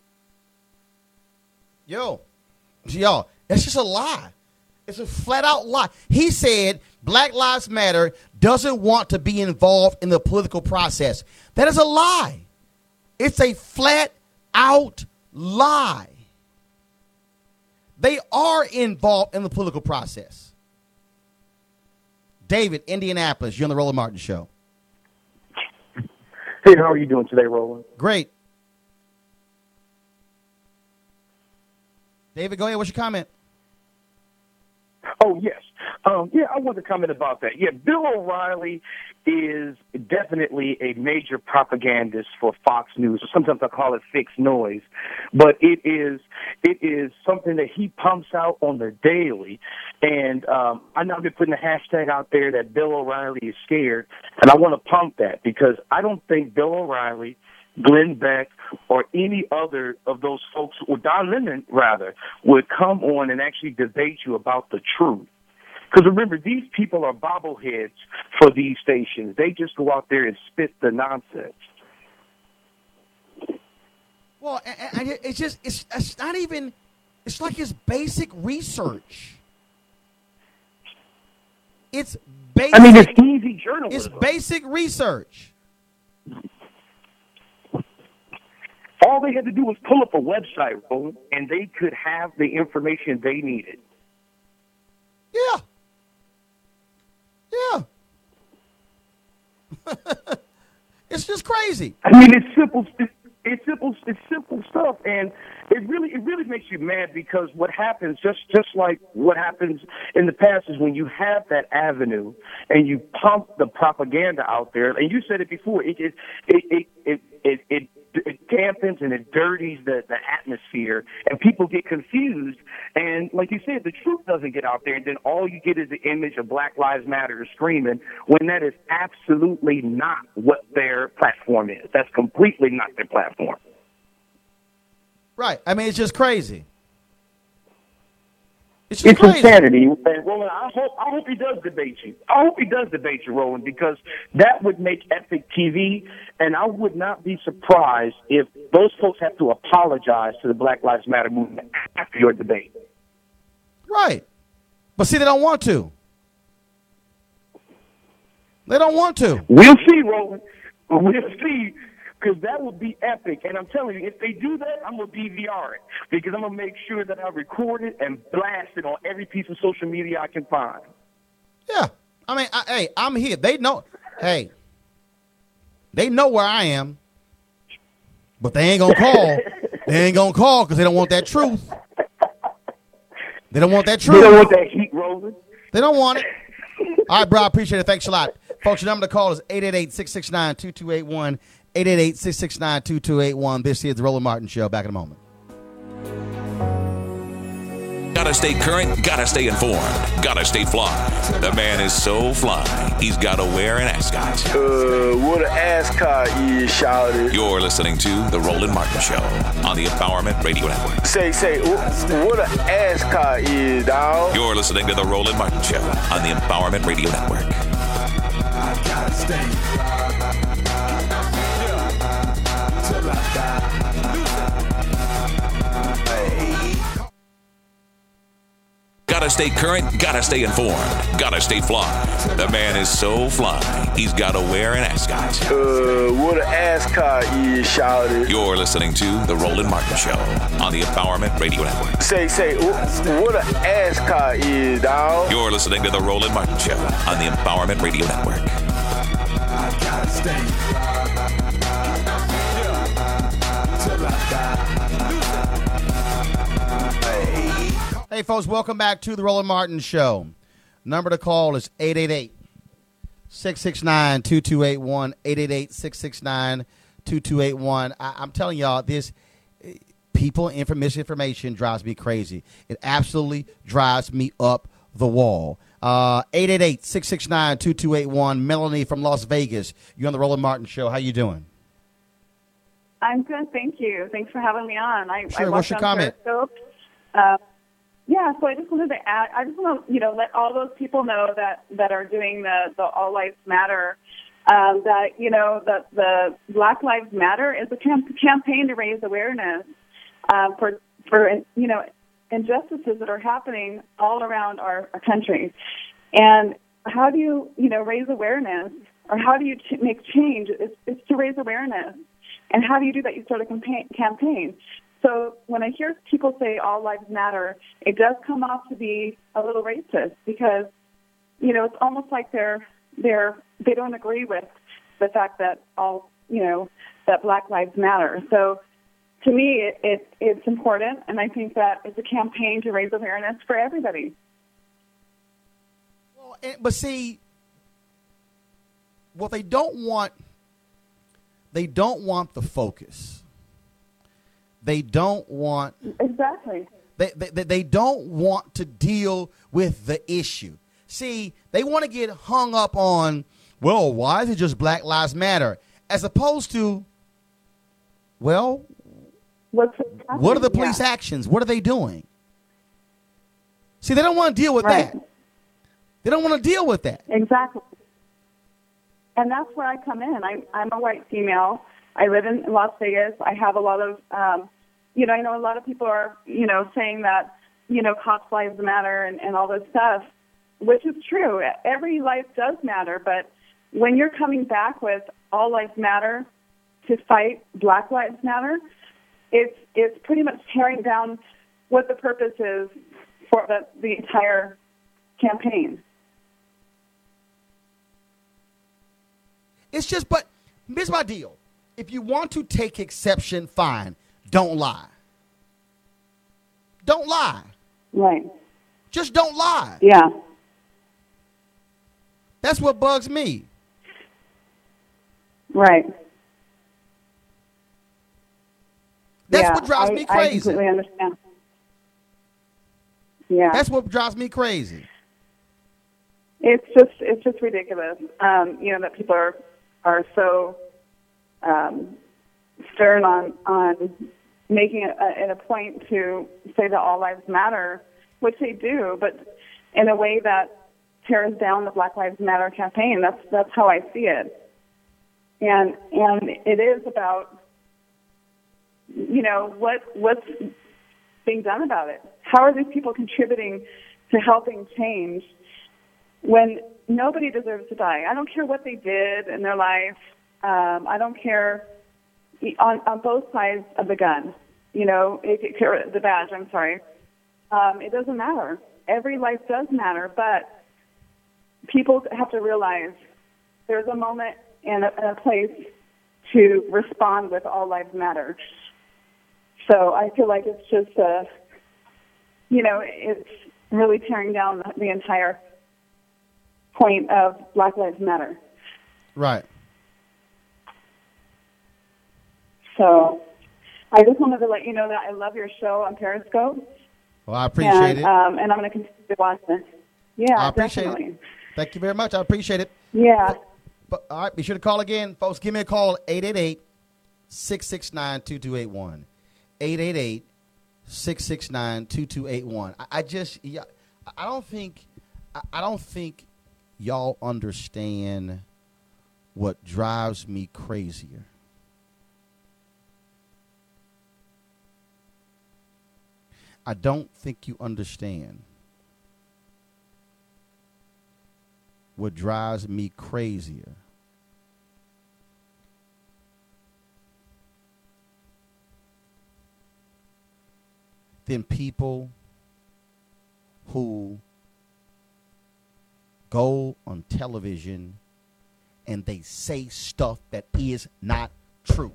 Yo, y'all, that's just a lie. It's a flat-out lie. He said Black Lives Matter doesn't want to be involved in the political process. That is a lie. It's a flat-out lie. They are involved in the political process. David, Indianapolis, you're on the Roland Martin Show. Hey, how are you doing today, Roland? Great. David, go ahead. What's your comment? Oh, yes. Um, yeah, I want to comment about that. Yeah, Bill O'Reilly is definitely a major propagandist for Fox News, or sometimes I call it fixed noise. But it is it is something that he pumps out on the daily. And um, I know I've been putting a hashtag out there that Bill O'Reilly is scared, and I want to pump that because I don't think Bill O'Reilly, Glenn Beck, or any other of those folks, or Don Lemon, rather, would come on and actually debate you about the truth. Because remember, these people are bobbleheads for these stations. They just go out there and spit the nonsense. Well, and, and it's just, it's, it's not even, it's like it's basic research. It's basic. I mean, it's easy journalism. It's basic research. All they had to do was pull up a website, Roland, and they could have the information they needed. Yeah. Yeah. It's just crazy. I mean, it's simple. It's, it's simple. It's simple stuff, and it really, it really makes you mad because what happens, just, just like what happens in the past, is when you have that avenue and you pump the propaganda out there, and you said it before, it, it, it, it, it, it, it It dampens and it dirties the, the atmosphere, and people get confused. And like you said, the truth doesn't get out there, and then all you get is the image of Black Lives Matter screaming, when that is absolutely not what their platform is. That's completely not their platform. Right. I mean, it's just crazy. It's just It's crazy. insanity. And Roland, I hope I hope he does debate you. I hope he does debate you, Roland, because that would make epic T V, and I would not be surprised if those folks have to apologize to the Black Lives Matter movement after your debate. Right. But see, they don't want to. They don't want to. We'll see, Roland. We'll see. Because that would be epic. And I'm telling you, if they do that, I'm going to D V R it. Because I'm going to make sure that I record it and blast it on every piece of social media I can find. Yeah. I mean, I, hey, I'm here. They know. Hey, they know where I am. But they ain't going to call. They ain't going to call because they don't want that truth. They don't want that truth. They don't want that heat rolling. They don't want it. All right, bro. I appreciate it. Thanks a lot. Folks, your number to call is eight eight eight, six six nine, two two eight one. eight eight eight, six six nine, two two eight one. This is the Roland Martin Show. Back in a moment. Gotta stay current, gotta stay informed, gotta stay fly. The man is so fly, he's gotta wear an ascot. Uh, what an ascot is, shouted. You're listening to The Roland Martin Show on the Empowerment Radio Network. Say, say, what an ascot is, dog. You're listening to The Roland Martin Show on the Empowerment Radio Network. I gotta stay till I die. Gotta stay current, gotta stay informed, gotta stay fly. The man is so fly, he's gotta wear an ascot. Uh, what an ascot is, shouted. You're listening to The Roland Martin Show on the Empowerment Radio Network. Say, say, wh- what an ascot is, dog. You're listening to The Roland Martin Show on the Empowerment Radio Network. I gotta stay till I die. Hey, folks, welcome back to the Roland Martin Show. Number to call is eight eight eight, six six nine, two two eight one, eight eight eight, six six nine, two two eight one. I, I'm telling y'all, this people and misinformation drives me crazy. It absolutely drives me up the wall. Uh, eight eight eight, six six nine, two two eight one. Melanie from Las Vegas. You're on the Roland Martin Show. How you doing? I'm good, thank you. Thanks for having me on. I, Sure, I what's your on comment? Periscope. Uh, yeah, so I just wanted to add, I just want to, you know, let all those people know that, that are doing the, the All Lives Matter, um, that, you know, that the Black Lives Matter is a camp- campaign to raise awareness uh, for, for, you know, injustices that are happening all around our, our country. And how do you, you know, raise awareness, or how do you ch- make change? It's, it's to raise awareness. And how do you do that? You start a campaign. campaign. So when I hear people say all lives matter, it does come off to be a little racist because, you know, it's almost like they're they're they don't agree with the fact that all, you know, that Black lives matter. So to me, it, it it's important, and I think that it's a campaign to raise awareness for everybody. Well, and, but see, what they don't want, they don't want the focus. They don't want exactly. They, they they don't want to deal with the issue. See, they want to get hung up on, well, why is it just Black Lives Matter, as opposed to, well, What's what are the police yeah. actions? What are they doing? See, they don't want to deal with Right. that. They don't want to deal with that. Exactly. And that's where I come in. I, I'm a white female. I live in Las Vegas. I have a lot of, um, you know, I know a lot of people are, you know, saying that, you know, cops' lives matter and, and all this stuff, which is true. Every life does matter. But when you're coming back with all lives matter to fight Black Lives Matter, it's it's pretty much tearing down what the purpose is for the, the entire campaign. It's just, but here's my deal. If you want to take exception, fine. Don't lie. Don't lie. Right. Just don't lie. Yeah. That's what bugs me. Right. That's yeah, what drives I, me crazy. I completely understand. Yeah. That's what drives me crazy. It's just it's just ridiculous. Um, you know, that people are are so um, stern on on making it a, a point to say that all lives matter, which they do, but in a way that tears down the Black Lives Matter campaign. That's that's how I see it. And and it is about, you know, what what's being done about it. How are these people contributing to helping change when nobody deserves to die? I don't care what they did in their life. Um, I don't care on, on both sides of the gun, you know, it, it, the badge, I'm sorry. Um, it doesn't matter. Every life does matter, but people have to realize there's a moment and a, and a place to respond with all lives matter. So I feel like it's just, uh, you know, it's really tearing down the, the entire point of Black Lives Matter. Right. So I just wanted to let you know that I love your show on Periscope. Well, I appreciate and, it. Um, and I'm going to continue to watch it. Yeah, I appreciate definitely. it. Thank you very much. I appreciate it. Yeah. But, but, all right, be sure to call again. Folks, give me a call, eight eight eight, six six nine, two two eight one. eight eight eight, six six nine, two two eight one. I, I just, yeah, I don't think, I, I don't think y'all understand what drives me crazier. I don't think you understand what drives me crazier than people who go on television and they say stuff that is not true.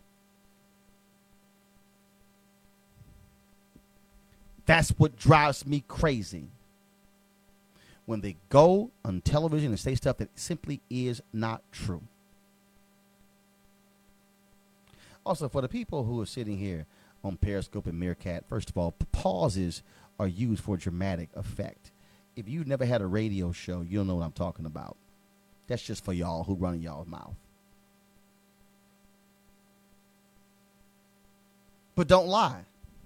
That's what drives me crazy. When they go on television and say stuff that simply is not true. Also, for the people who are sitting here on Periscope and Meerkat, first of all, pauses are used for dramatic effect. If you've never had a radio show, you don't know what I'm talking about. That's just for y'all who run y'all's mouth. But don't lie.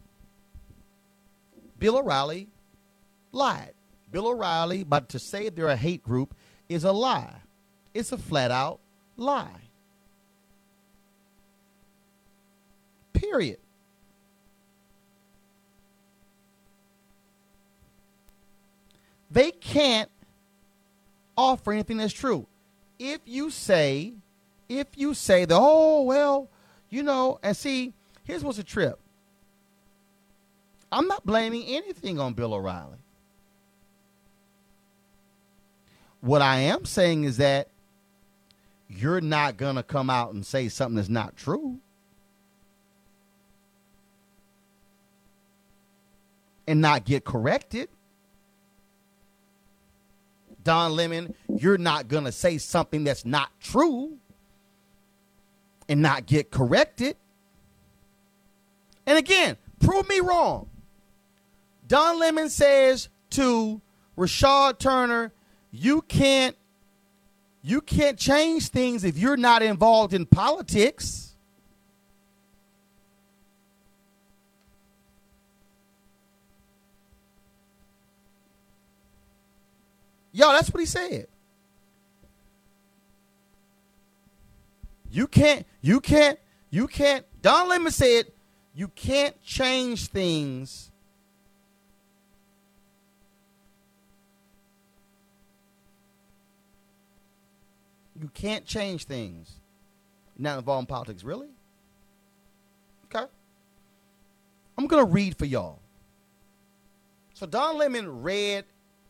Bill O'Reilly lied. Bill O'Reilly, but to say they're a hate group is a lie. It's a flat out lie. Period. They can't offer anything that's true. If you say, if you say that, oh, well, you know, and see, here's what's a trip. I'm not blaming anything on Bill O'Reilly. What I am saying is that you're not going to come out and say something that's not true. And not get corrected. Don Lemon, you're not going to say something that's not true and not get corrected. And again, prove me wrong. Don Lemon says to Rashad Turner, you can't, you can't change things if you're not involved in politics. Yo, that's what he said. You can't, you can't, you can't. Don Lemon said, you can't change things You can't change things. Not involved in politics, really? Okay. I'm going to read for y'all. So Don Lemon read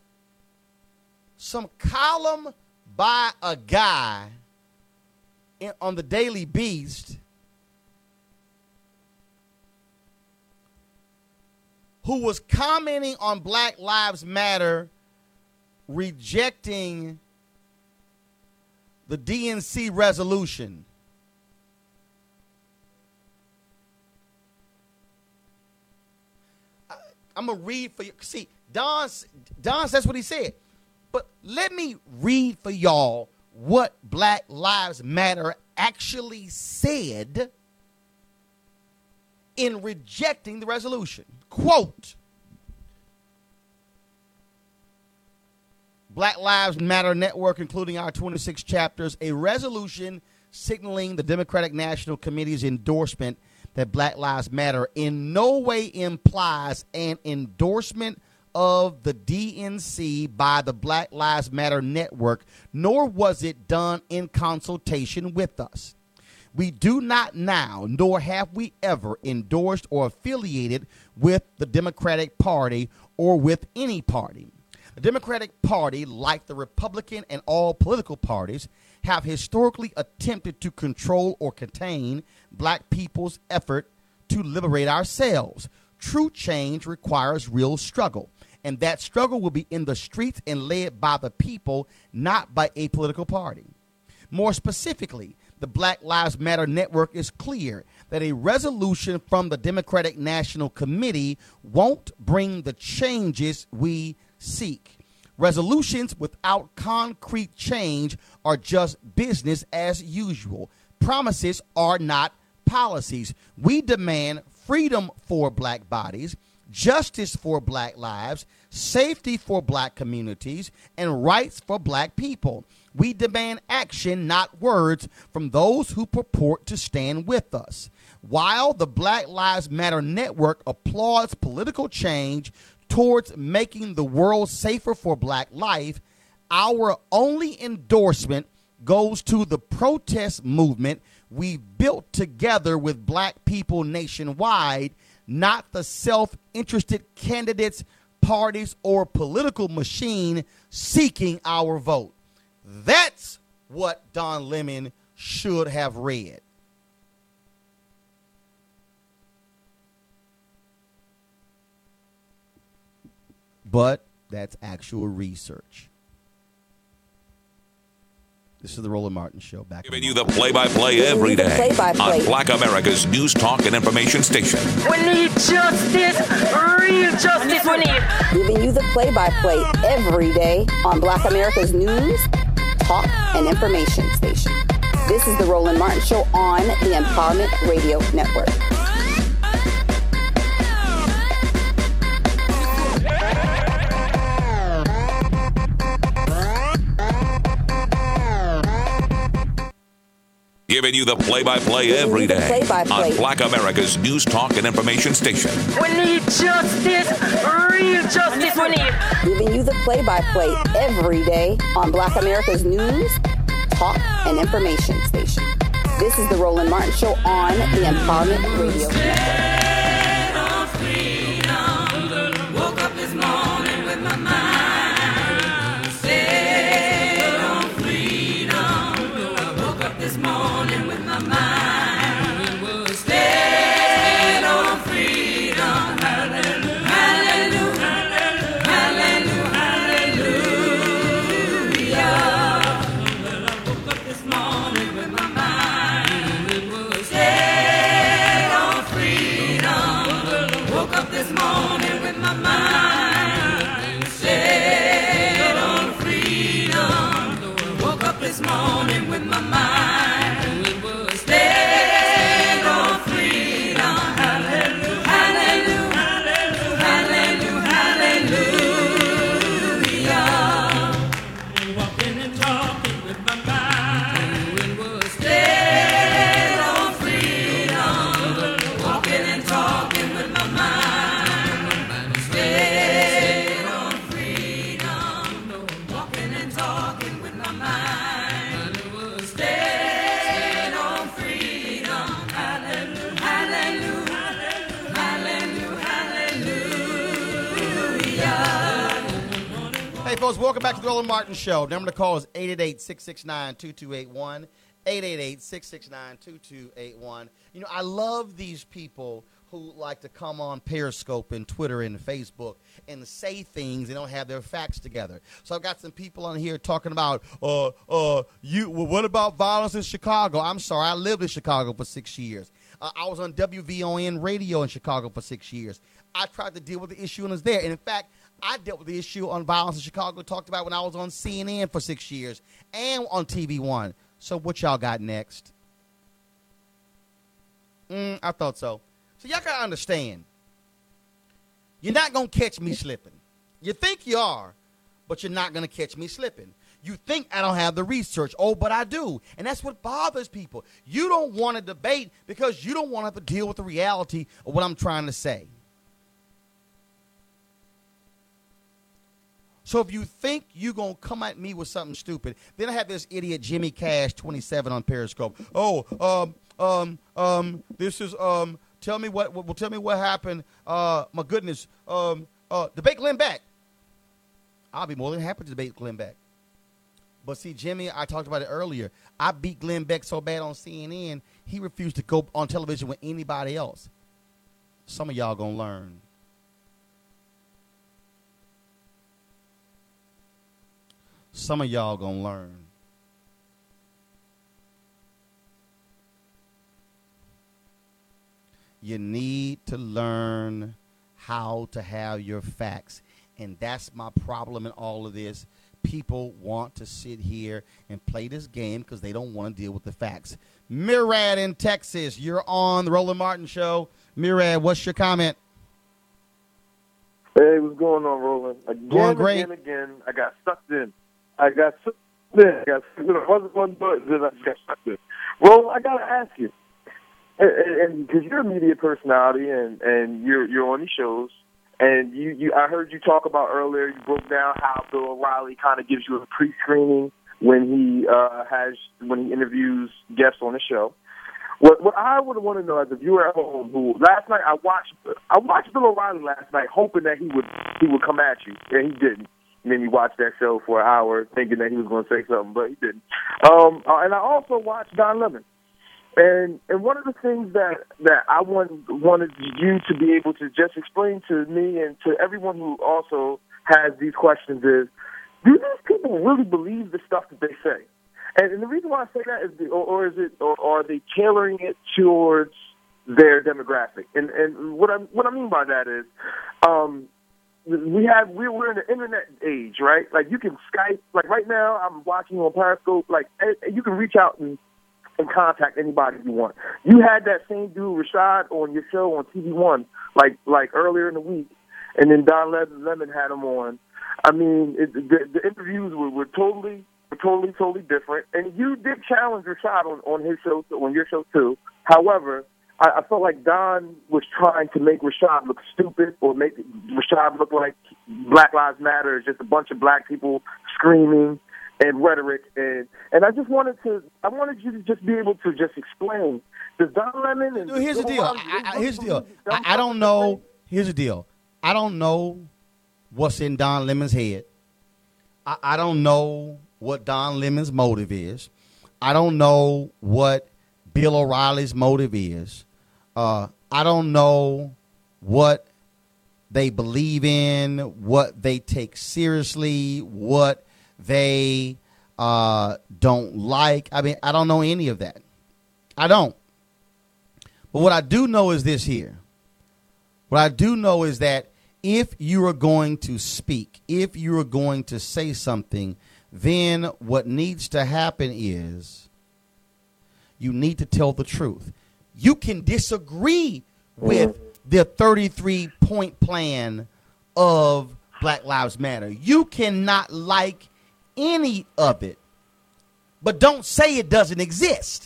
some column by a guy in, on the Daily Beast who was commenting on Black Lives Matter, rejecting the D N C resolution. I, I'm going to read for you. See, Don, Don says what he said. But let me read for y'all what Black Lives Matter actually said in rejecting the resolution. Quote, Black Lives Matter Network, including our twenty-six chapters, a resolution signaling the Democratic National Committee's endorsement that Black Lives Matter in no way implies an endorsement of the D N C by the Black Lives Matter Network, nor was it done in consultation with us. We do not now, nor have we ever endorsed or affiliated with the Democratic Party or with any party. The Democratic Party, like the Republican and all political parties, have historically attempted to control or contain black people's effort to liberate ourselves. True change requires real struggle, and that struggle will be in the streets and led by the people, not by a political party. More specifically, the Black Lives Matter Network is clear that a resolution from the Democratic National Committee won't bring the changes we seek. Resolutions without concrete change are just business as usual. Promises are not policies. We demand freedom for black bodies, justice for black lives, safety for black communities, and rights for black people. We demand action, not words, from those who purport to stand with us. While the Black Lives Matter Network applauds political change towards making the world safer for black life, Our only endorsement goes to the protest movement we built together with black people nationwide, not the self-interested candidates, parties, or political machine seeking our vote. That's what Don Lemon should have read. But that's actual research. This is the Roland Martin Show. Back Giving you the play-by-play every day play-by-play. on Black America's News Talk and Information Station. We need justice, real justice we need. Giving you the play-by-play every day on Black America's News, Talk, and Information Station. This is the Roland Martin Show on the Empowerment Radio Network. Giving you the play-by-play every day Play-by-play. on Black America's News Talk and Information Station. We need justice, real justice we need. Giving you the play-by-play every day on Black America's News, Talk, and Information Station. This is the Roland Martin Show on the Empowerment Radio Network. Woke up this morning with my mind set on freedom. I woke up this morning with my mind set on freedom. Hallelujah, hallelujah, hallelujah, hallelujah. I woke up this morning with my mind set on freedom. Woke up this morning with my mind set on freedom. Woke up this morning with my mind set on freedom. Hallelujah, hallelujah, hallelujah, hallelujah. Walking and talking with my mind set on freedom. Walking and talking with my mind set on freedom. Walking and talking with my mind set on freedom. Hallelujah, hallelujah, hallelujah, hallelujah. Hey, folks, welcome back to the Roland Martin Show. Number to call is eight eight eight, six six nine, two two eight one. eight eight eight, six six nine, two two eight one. You know, I love these people who like to come on Periscope and Twitter and Facebook and say things and don't have their facts together. So I've got some people on here talking about, uh, uh, you. Well, what about violence in Chicago? I'm sorry, I lived in Chicago for six years. Uh, I was on W V O N radio in Chicago for six years. I tried to deal with the issue and was there. And in fact, I dealt with the issue on violence in Chicago, talked about when I was on C N N for six years and on T V One. So what y'all got next? Mm, I thought so. So y'all got to understand, you're not going to catch me slipping. You think you are, but you're not going to catch me slipping. You think I don't have the research. Oh, but I do. And that's what bothers people. You don't want to debate because you don't want to have to deal with the reality of what I'm trying to say. So if you think you're going to come at me with something stupid, then I have this idiot Jimmy Cash twenty-seven on Periscope. Oh, um, um, um, this is, um, tell me what, well, tell me what happened. Uh, my goodness, um, uh, debate Glenn Beck. I'll be more than happy to debate Glenn Beck. But see, Jimmy, I talked about it earlier. I beat Glenn Beck so bad on C N N, he refused to go on television with anybody else. Some of y'all gonna learn. Some of y'all gonna learn. You need to learn how to have your facts. And that's my problem in all of this. People want to sit here and play this game because they don't want to deal with the facts. Murad in Texas, you're on the Roland Martin Show. Murad, what's your comment? Hey, what's going on, Roland? Again, Going great. again, again, I got sucked in. I got sucked in. I got sucked in. I wasn't one button, then I got sucked in. Roland, I got to ask you, and because you're a media personality and, and you're, you're on these shows, And you, you, I heard you talk about earlier, you broke down how Bill O'Reilly kind of gives you a pre-screening when he uh, has when he interviews guests on the show. What, what I would want to know as a viewer at home, who last night I watched, I watched Bill O'Reilly last night, hoping that he would he would come at you, and he didn't. And then you watched that show for an hour, thinking that he was going to say something, but he didn't. Um, uh, and I also watched Don Lemon. And and one of the things that, that I want, wanted you to be able to just explain to me and to everyone who also has these questions is, do these people really believe the stuff that they say? And, and the reason why I say that is, the, or, or is it, or, or are they tailoring it towards their demographic? And and what I what I mean by that is, um, we have we're we're in the internet age, right? Like you can Skype. Like right now, I'm watching on Periscope. Like you can reach out and. and contact anybody you want. You had that same dude, Rashad, on your show on T V One, like like earlier in the week, and then Don Lemon had him on. I mean, it, the, the interviews were, were totally, were totally, totally different. And you did challenge Rashad on, on his show, on your show too. However, I, I felt like Don was trying to make Rashad look stupid or make Rashad look like Black Lives Matter is just a bunch of black people screaming and rhetoric, and and I just wanted to, I wanted you to just be able to just explain. Does Don Lemon and here's the deal. I, I, here's the deal. I, I don't know. Here's the deal. I don't know what's in Don Lemon's head. I, I don't know what Don Lemon's motive is. I don't know what Bill O'Reilly's motive is. Uh, I don't know what they believe in, what they take seriously, what they uh, don't like. I mean, I don't know any of that. I don't. But what I do know is this here. What I do know is that if you are going to speak, if you are going to say something, then what needs to happen is you need to tell the truth. You can disagree with the thirty-three point plan of Black Lives Matter. You cannot like any of it, but don't say it doesn't exist.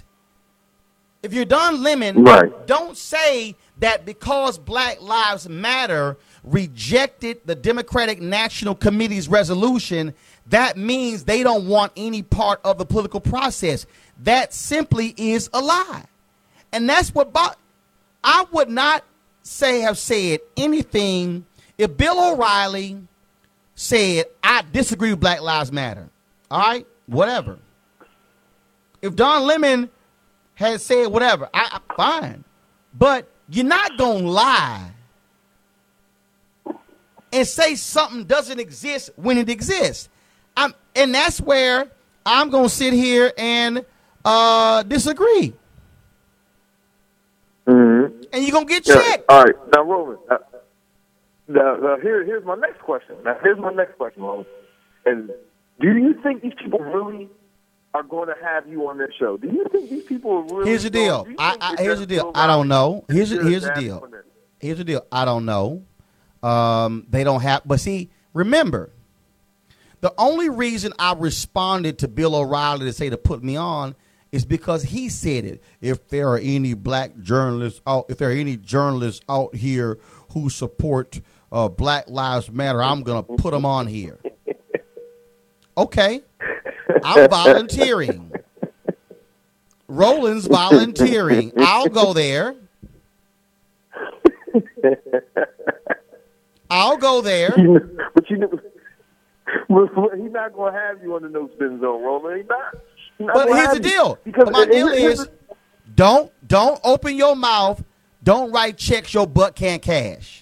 If you're Don Lemon, right, don't say that because Black Lives Matter rejected the Democratic National Committee's resolution, that means they don't want any part of the political process. That simply is a lie. And that's what Bo- I would not say have said anything if Bill O'Reilly said, I disagree with Black Lives Matter. All right, whatever. If Don Lemon had said whatever, I, I fine. But you're not going to lie and say something doesn't exist when it exists. I'm, and that's where I'm going to sit here and uh, disagree. Mm-hmm. And you're going to get yeah. checked. All right, now, Roland, uh, now, now here, here's my next question. Now, here's my next question, Roland. And do you think these people really are going to have you on their show? Do you think these people are really? Here's the deal. Going, I, I, here's the deal. I don't know. Here's the, here's the deal. Here's the deal. I don't know. Um, they don't have. But see, remember, the only reason I responded to Bill O'Reilly to say to put me on is because he said it. If there are any black journalists out, if there are any journalists out here who support uh, Black Lives Matter, I'm going to put them on here. Okay. I'm volunteering. Roland's volunteering. I'll go there. I'll go there. But you know, he's not going to have you on the no spin zone, Roland. He's not. He's not but here's the deal. Because my deal is, don't don't open your mouth. Don't write checks your butt can't cash.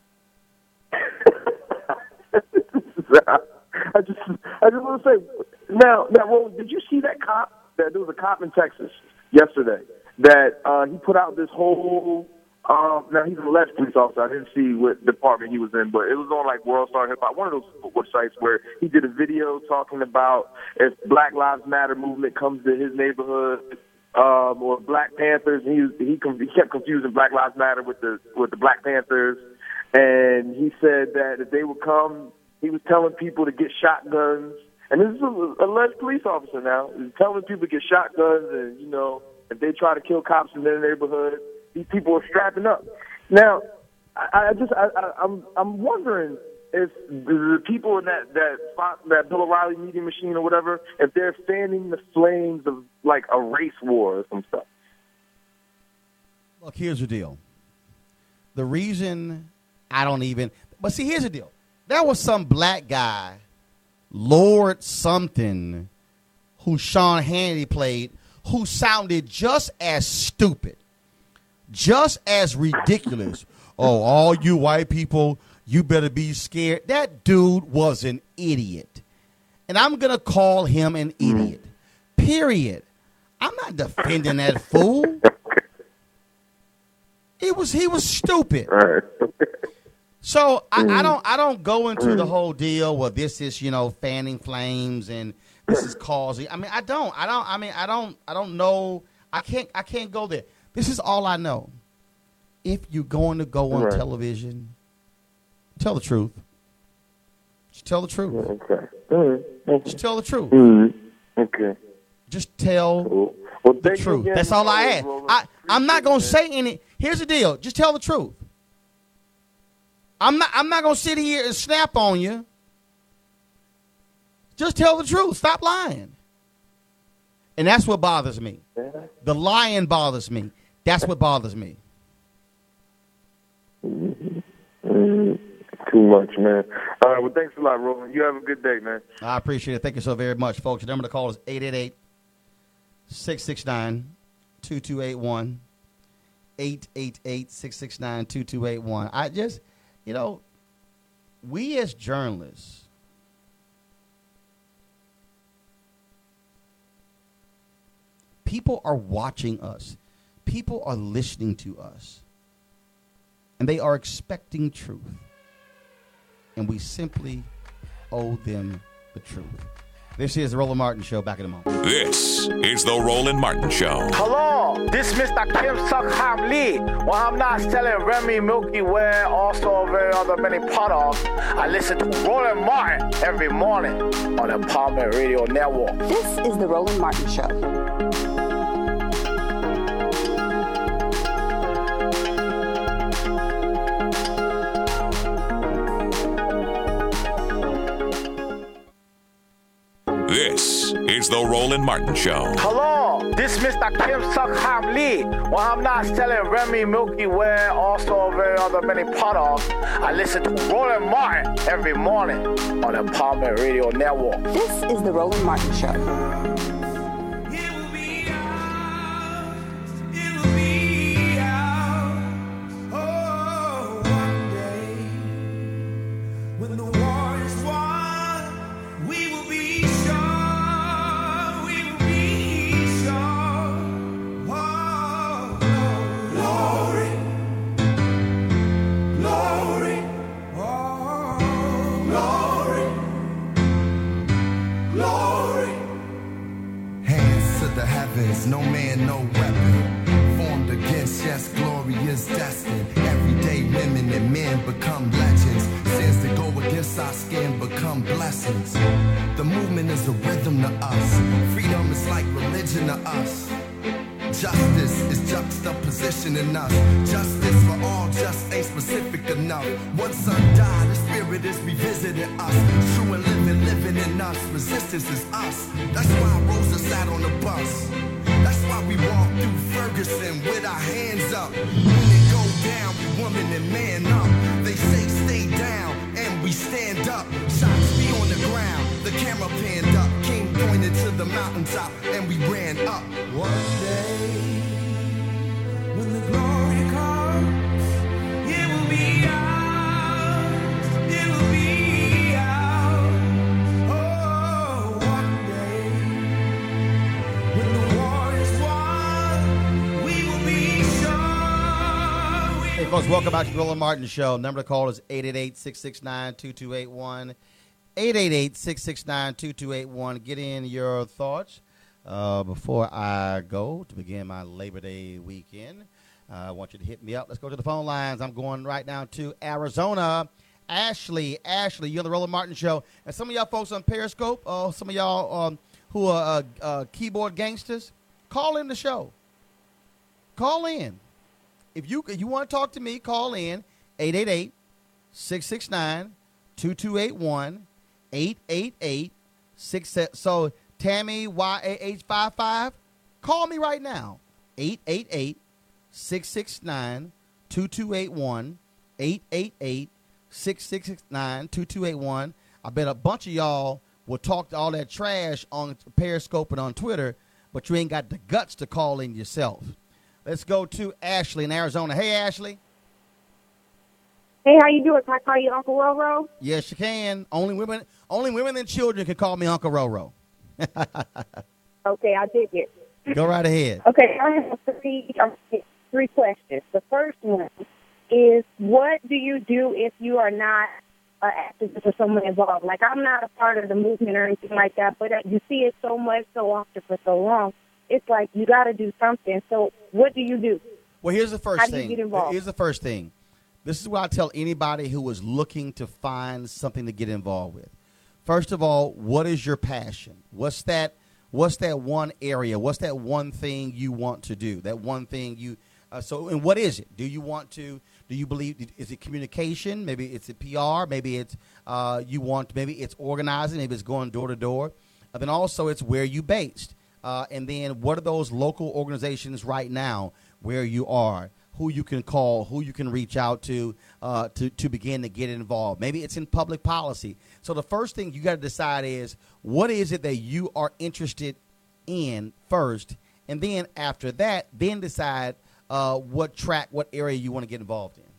I just, I just want to say, now, now, Roland, did you see that cop? That there was a cop in Texas yesterday that uh, he put out this whole. Um, now he's an alleged police officer. I didn't see what department he was in, but it was on like World Star Hip Hop, one of those websites where he did a video talking about if Black Lives Matter movement comes to his neighborhood, um, or Black Panthers. He was, he, he kept confusing Black Lives Matter with the with the Black Panthers, and he said that if they would come. He was telling people to get shotguns, and this is an alleged police officer now. He's telling people to get shotguns, and, you know, if they try to kill cops in their neighborhood, these people are strapping up. Now, I, I just I, I, I'm I'm wondering if the people in that that that Bill O'Reilly meeting machine or whatever, if they're fanning the flames of like a race war or some stuff. Look, here's the deal. The reason I don't even, but see, here's the deal. There was some black guy, Lord something, who Sean Hannity played, who sounded just as stupid, just as ridiculous. Oh, all you white people, you better be scared. That dude was an idiot. And I'm going to call him an idiot. Period. I'm not defending that fool. It was he was stupid. So I, I don't I don't go into the whole deal where this is, you know, fanning flames and this is causing. I mean, I don't. I don't I mean, I don't I don't know. I can't I can't go there. This is all I know. If you're going to go on Right. television, tell the truth. Just tell the truth. Okay. Mm, okay. Just tell the truth. Mm, okay. Just tell Cool. Well, the thank you truth. again, That's all I Roland, ask. Roland. I, I'm not going to say any. Here's the deal. Just tell the truth. I'm not I'm not going to sit here and snap on you. Just tell the truth. Stop lying. And that's what bothers me. The lying bothers me. That's what bothers me. Mm, too much, man. All right. Well, thanks a lot, Roland. You have a good day, man. I appreciate it. Thank you so very much, folks. The number to call is eight eight eight, six six nine, two two eight one. eight eight eight, six six nine, two two eight one. I just, you know, we as journalists, people are watching us. People are listening to us. And they are expecting truth. And we simply owe them the truth. This is the Roland Martin Show. Back in a moment. This is the Roland Martin Show. Hello, this Mister Kim Suk Ham Lee. Well, I'm not selling Remy, Milky Way, also very other many products. I listen to Roland Martin every morning on the Empowerment Radio Network. This is the Roland Martin Show. This is the Roland Martin Show. Hello, this Mister Kim Suk Ham Lee. Well, I'm not selling Remy, Milky Way, also very other many products. I listen to Roland Martin every morning on the Empowerment Radio Network. This is the Roland Martin Show. No man, no weapon formed against, yes, glory is destined. Everyday women and men become legends. Sins that go against our skin become blessings. The movement is a rhythm to us. Freedom is like religion to us. Justice is juxtaposition in us. Justice for all just ain't specific enough. One son died, the spirit is revisiting us. True and living, living in us. Resistance is us. That's why Rosa sat on the bus. That's why we walk through Ferguson with our hands up. When it go down, we woman and man up. They say stay down, and we stand up. Shots be on the ground, the camera panned up. King pointed to the mountaintop, and we ran up. One day, when the glory comes, it will be ours. It will be ours. Oh, one day, when the war is won, we will be sure. Hey, folks, welcome back to the Roland Martin Show. Number to call is eight eight eight, six six nine, two two eight one. eight eight eight, six six nine, two two eight one. Get in your thoughts. Uh, before I go to begin my Labor Day weekend, uh, I want you to hit me up. Let's go to the phone lines. I'm going right now to Arizona. Ashley, Ashley, you're on the Roland Martin Show. And some of y'all folks on Periscope, uh, some of y'all um, who are uh, uh, keyboard gangsters, call in the show. Call in. If you, if you want to talk to me, call in, eight eight eight, six six nine, two two eight one, eight eight eight, six six nine. So Tammy Y A H five five, call me right now. eight eight eight, six six nine, two two eight one, eight eight eight, six six nine, two two eight one. I bet a bunch of y'all will talk to all that trash on Periscope and on Twitter, but you ain't got the guts to call in yourself. Let's go to Ashley in Arizona. Hey, Ashley. Hey, how you doing? Can I call you Uncle Roro? Yes, you can. Only women, only women and children can call me Uncle Roro. Okay, I dig it. Go right ahead. Okay, I have three, um, three questions. The first one is, what do you do if you are not an activist or someone involved? Like, I'm not a part of the movement or anything like that, but you see it so much, so often, for so long. It's like you got to do something. So what do you do? Well, here's the first How do thing. you get involved? Here's the first thing. This is what I tell anybody who is looking to find something to get involved with. First of all, what is your passion? What's that? What's that one area? What's that one thing you want to do? That one thing you. Uh, so, and what is it? Do you want to? Do you believe? Is it communication? Maybe it's a P R. Maybe it's uh, you want. Maybe it's organizing. Maybe it's going door to door. And then also, it's where you based. Uh, and then, what are those local organizations right now where you are? Who you can call, who you can reach out to, uh, to to begin to get involved. Maybe it's in public policy. So the first thing you got to decide is, what is it that you are interested in first, and then after that, then decide uh, what track, what area you want to get involved in.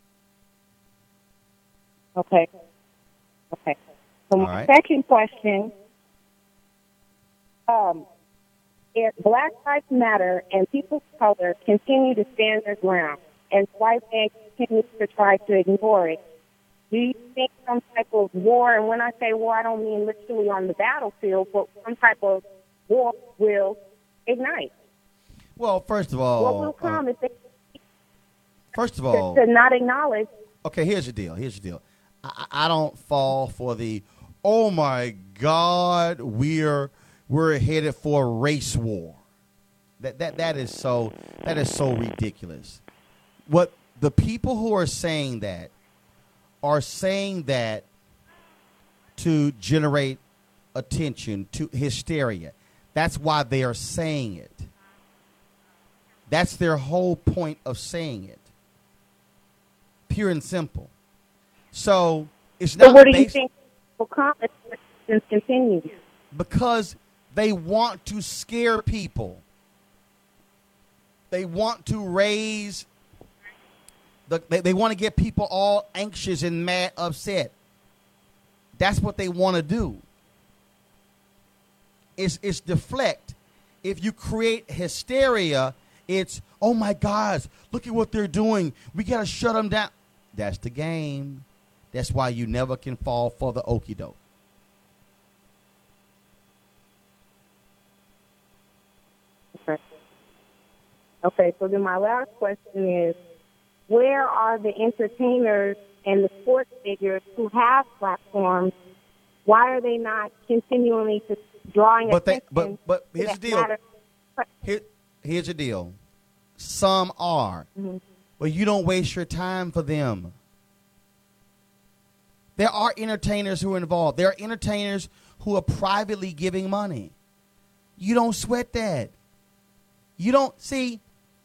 Okay. Okay. So my right. second question, um, if Black Lives Matter and people of color continue to stand their ground and white men continue to try to ignore it, do you think some type of war, and when I say war, I don't mean literally on the battlefield, but some type of war will ignite? Well, first of all, what will come uh, if they first of all, to, to not acknowledge? Okay, here's the deal. Here's the deal. I, I don't fall for the, oh my God, we're we're headed for a race war. That that that is so that is so ridiculous. What the people who are saying that are saying that to generate attention, to hysteria. That's why they are saying it. That's their whole point of saying it. Pure and simple. So it's not. So what do you based, think will come if this continues? Because they want to scare people. They want to raise, the, they, they want to get people all anxious and mad, upset. That's what they want to do. It's, it's deflect. If you create hysteria, it's, oh my gosh, look at what they're doing. We got to shut them down. That's the game. That's why you never can fall for the okie doke. Okay. Okay, so then my last question is, where are the entertainers and the sports figures who have platforms? Why are they not continually just drawing but attention? They, but but here's the deal. Matter? Here, here's the deal. Some are, mm-hmm. but you don't waste your time for them. There are entertainers who are involved. There are entertainers who are privately giving money. You don't sweat that. You don't, see,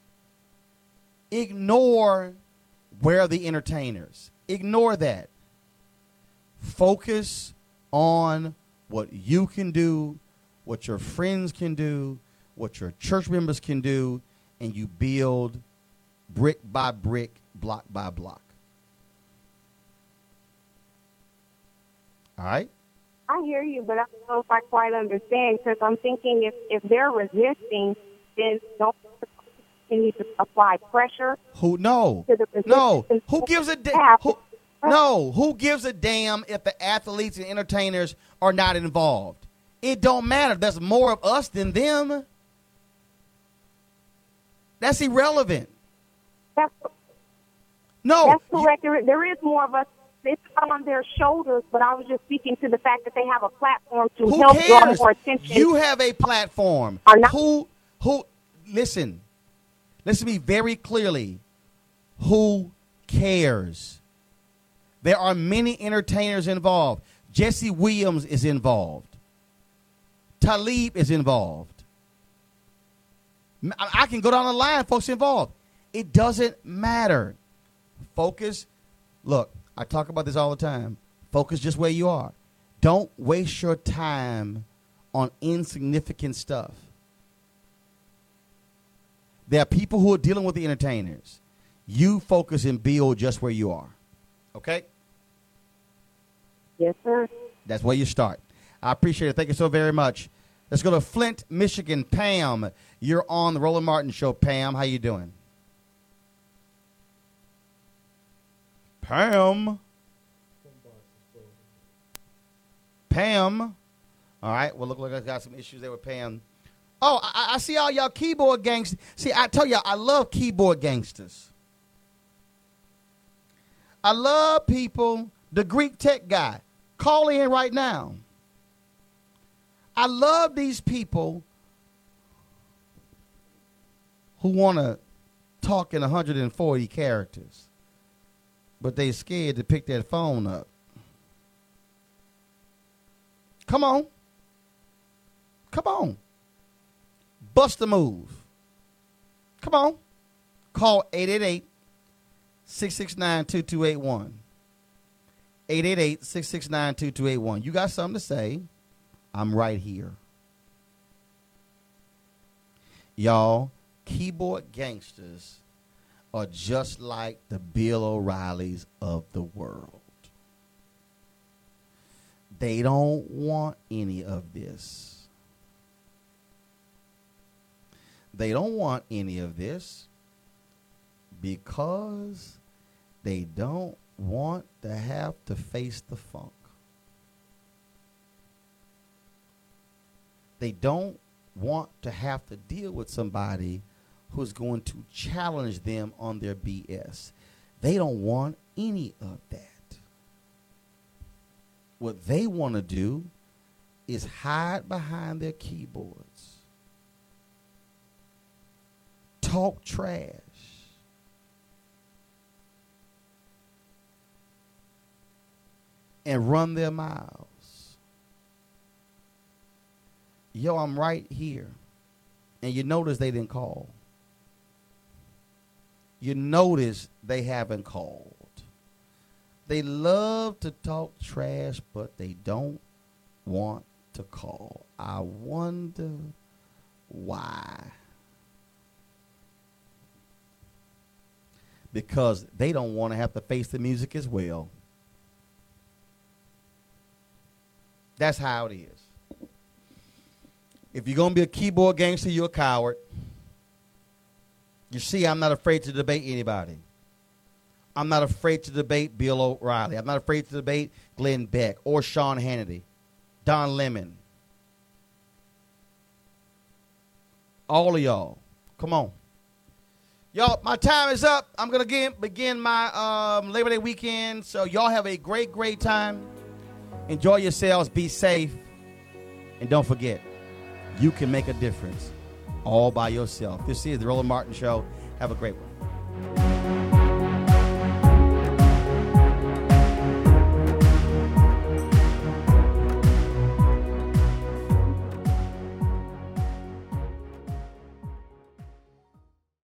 ignore where are the entertainers. Ignore that. Focus on what you can do, what your friends can do, what your church members can do, and you build brick by brick, block by block. All right? I hear you, but I don't know if I quite understand, because I'm thinking if, if they're resisting, then don't continue to apply pressure. Who no? To the no. Who gives a damn? No. Who gives a damn if the athletes and entertainers are not involved? It don't matter. There's more of us than them. That's irrelevant. That's, no. That's correct. There, there is more of us. It's on their shoulders, but I was just speaking to the fact that they have a platform to Who help cares? draw more attention. You have a platform. Are not- who, who, listen, listen to me very clearly. Who cares? There are many entertainers involved. Jesse Williams is involved. Talib is involved. I can go down the line, folks involved. It doesn't matter. Focus. Look, I talk about this all the time. Focus just where you are. Don't waste your time on insignificant stuff. There are people who are dealing with the entertainers. You focus and build just where you are. Okay? Yes, sir. That's where you start. I appreciate it. Thank you so very much. Let's go to Flint, Michigan. Pam, you're on the Roland Martin Show. Pam, how you doing? Pam. Pam. All right. Well, look like I got some issues there with Pam. Oh, I, I see all y'all keyboard gangsters. See, I tell y'all, I love keyboard gangsters. I love people. The Greek tech guy. Call in right now. I love these people who want to talk in one hundred forty characters, but they scared to pick that phone up. Come on. Come on. Bust a move. Come on. Call eight eight eight, six six nine, two two eight one. eight eight eight, six six nine, two two eight one. You got something to say? I'm right here. Y'all, keyboard gangsters are just like the Bill O'Reillys of the world. They don't want any of this. They don't want any of this because they don't want to have to face the funk. They don't want to have to deal with somebody who's going to challenge them on their B S. They don't want any of that. What they want to do is hide behind their keyboards, talk trash, and run their mouths. Yo, I'm right here. And you notice they didn't call. You notice they haven't called. They love to talk trash, but they don't want to call. I wonder why. Because they don't want to have to face the music as well. That's how it is. If you're going to be a keyboard gangster, you're a coward. You see, I'm not afraid to debate anybody. I'm not afraid to debate Bill O'Reilly. I'm not afraid to debate Glenn Beck or Sean Hannity, Don Lemon. All of y'all. Come on. Y'all, my time is up. I'm going to begin my um, Labor Day weekend. So y'all have a great, great time. Enjoy yourselves. Be safe. And don't forget, you can make a difference all by yourself. This is the Roland Martin Show. Have a great one.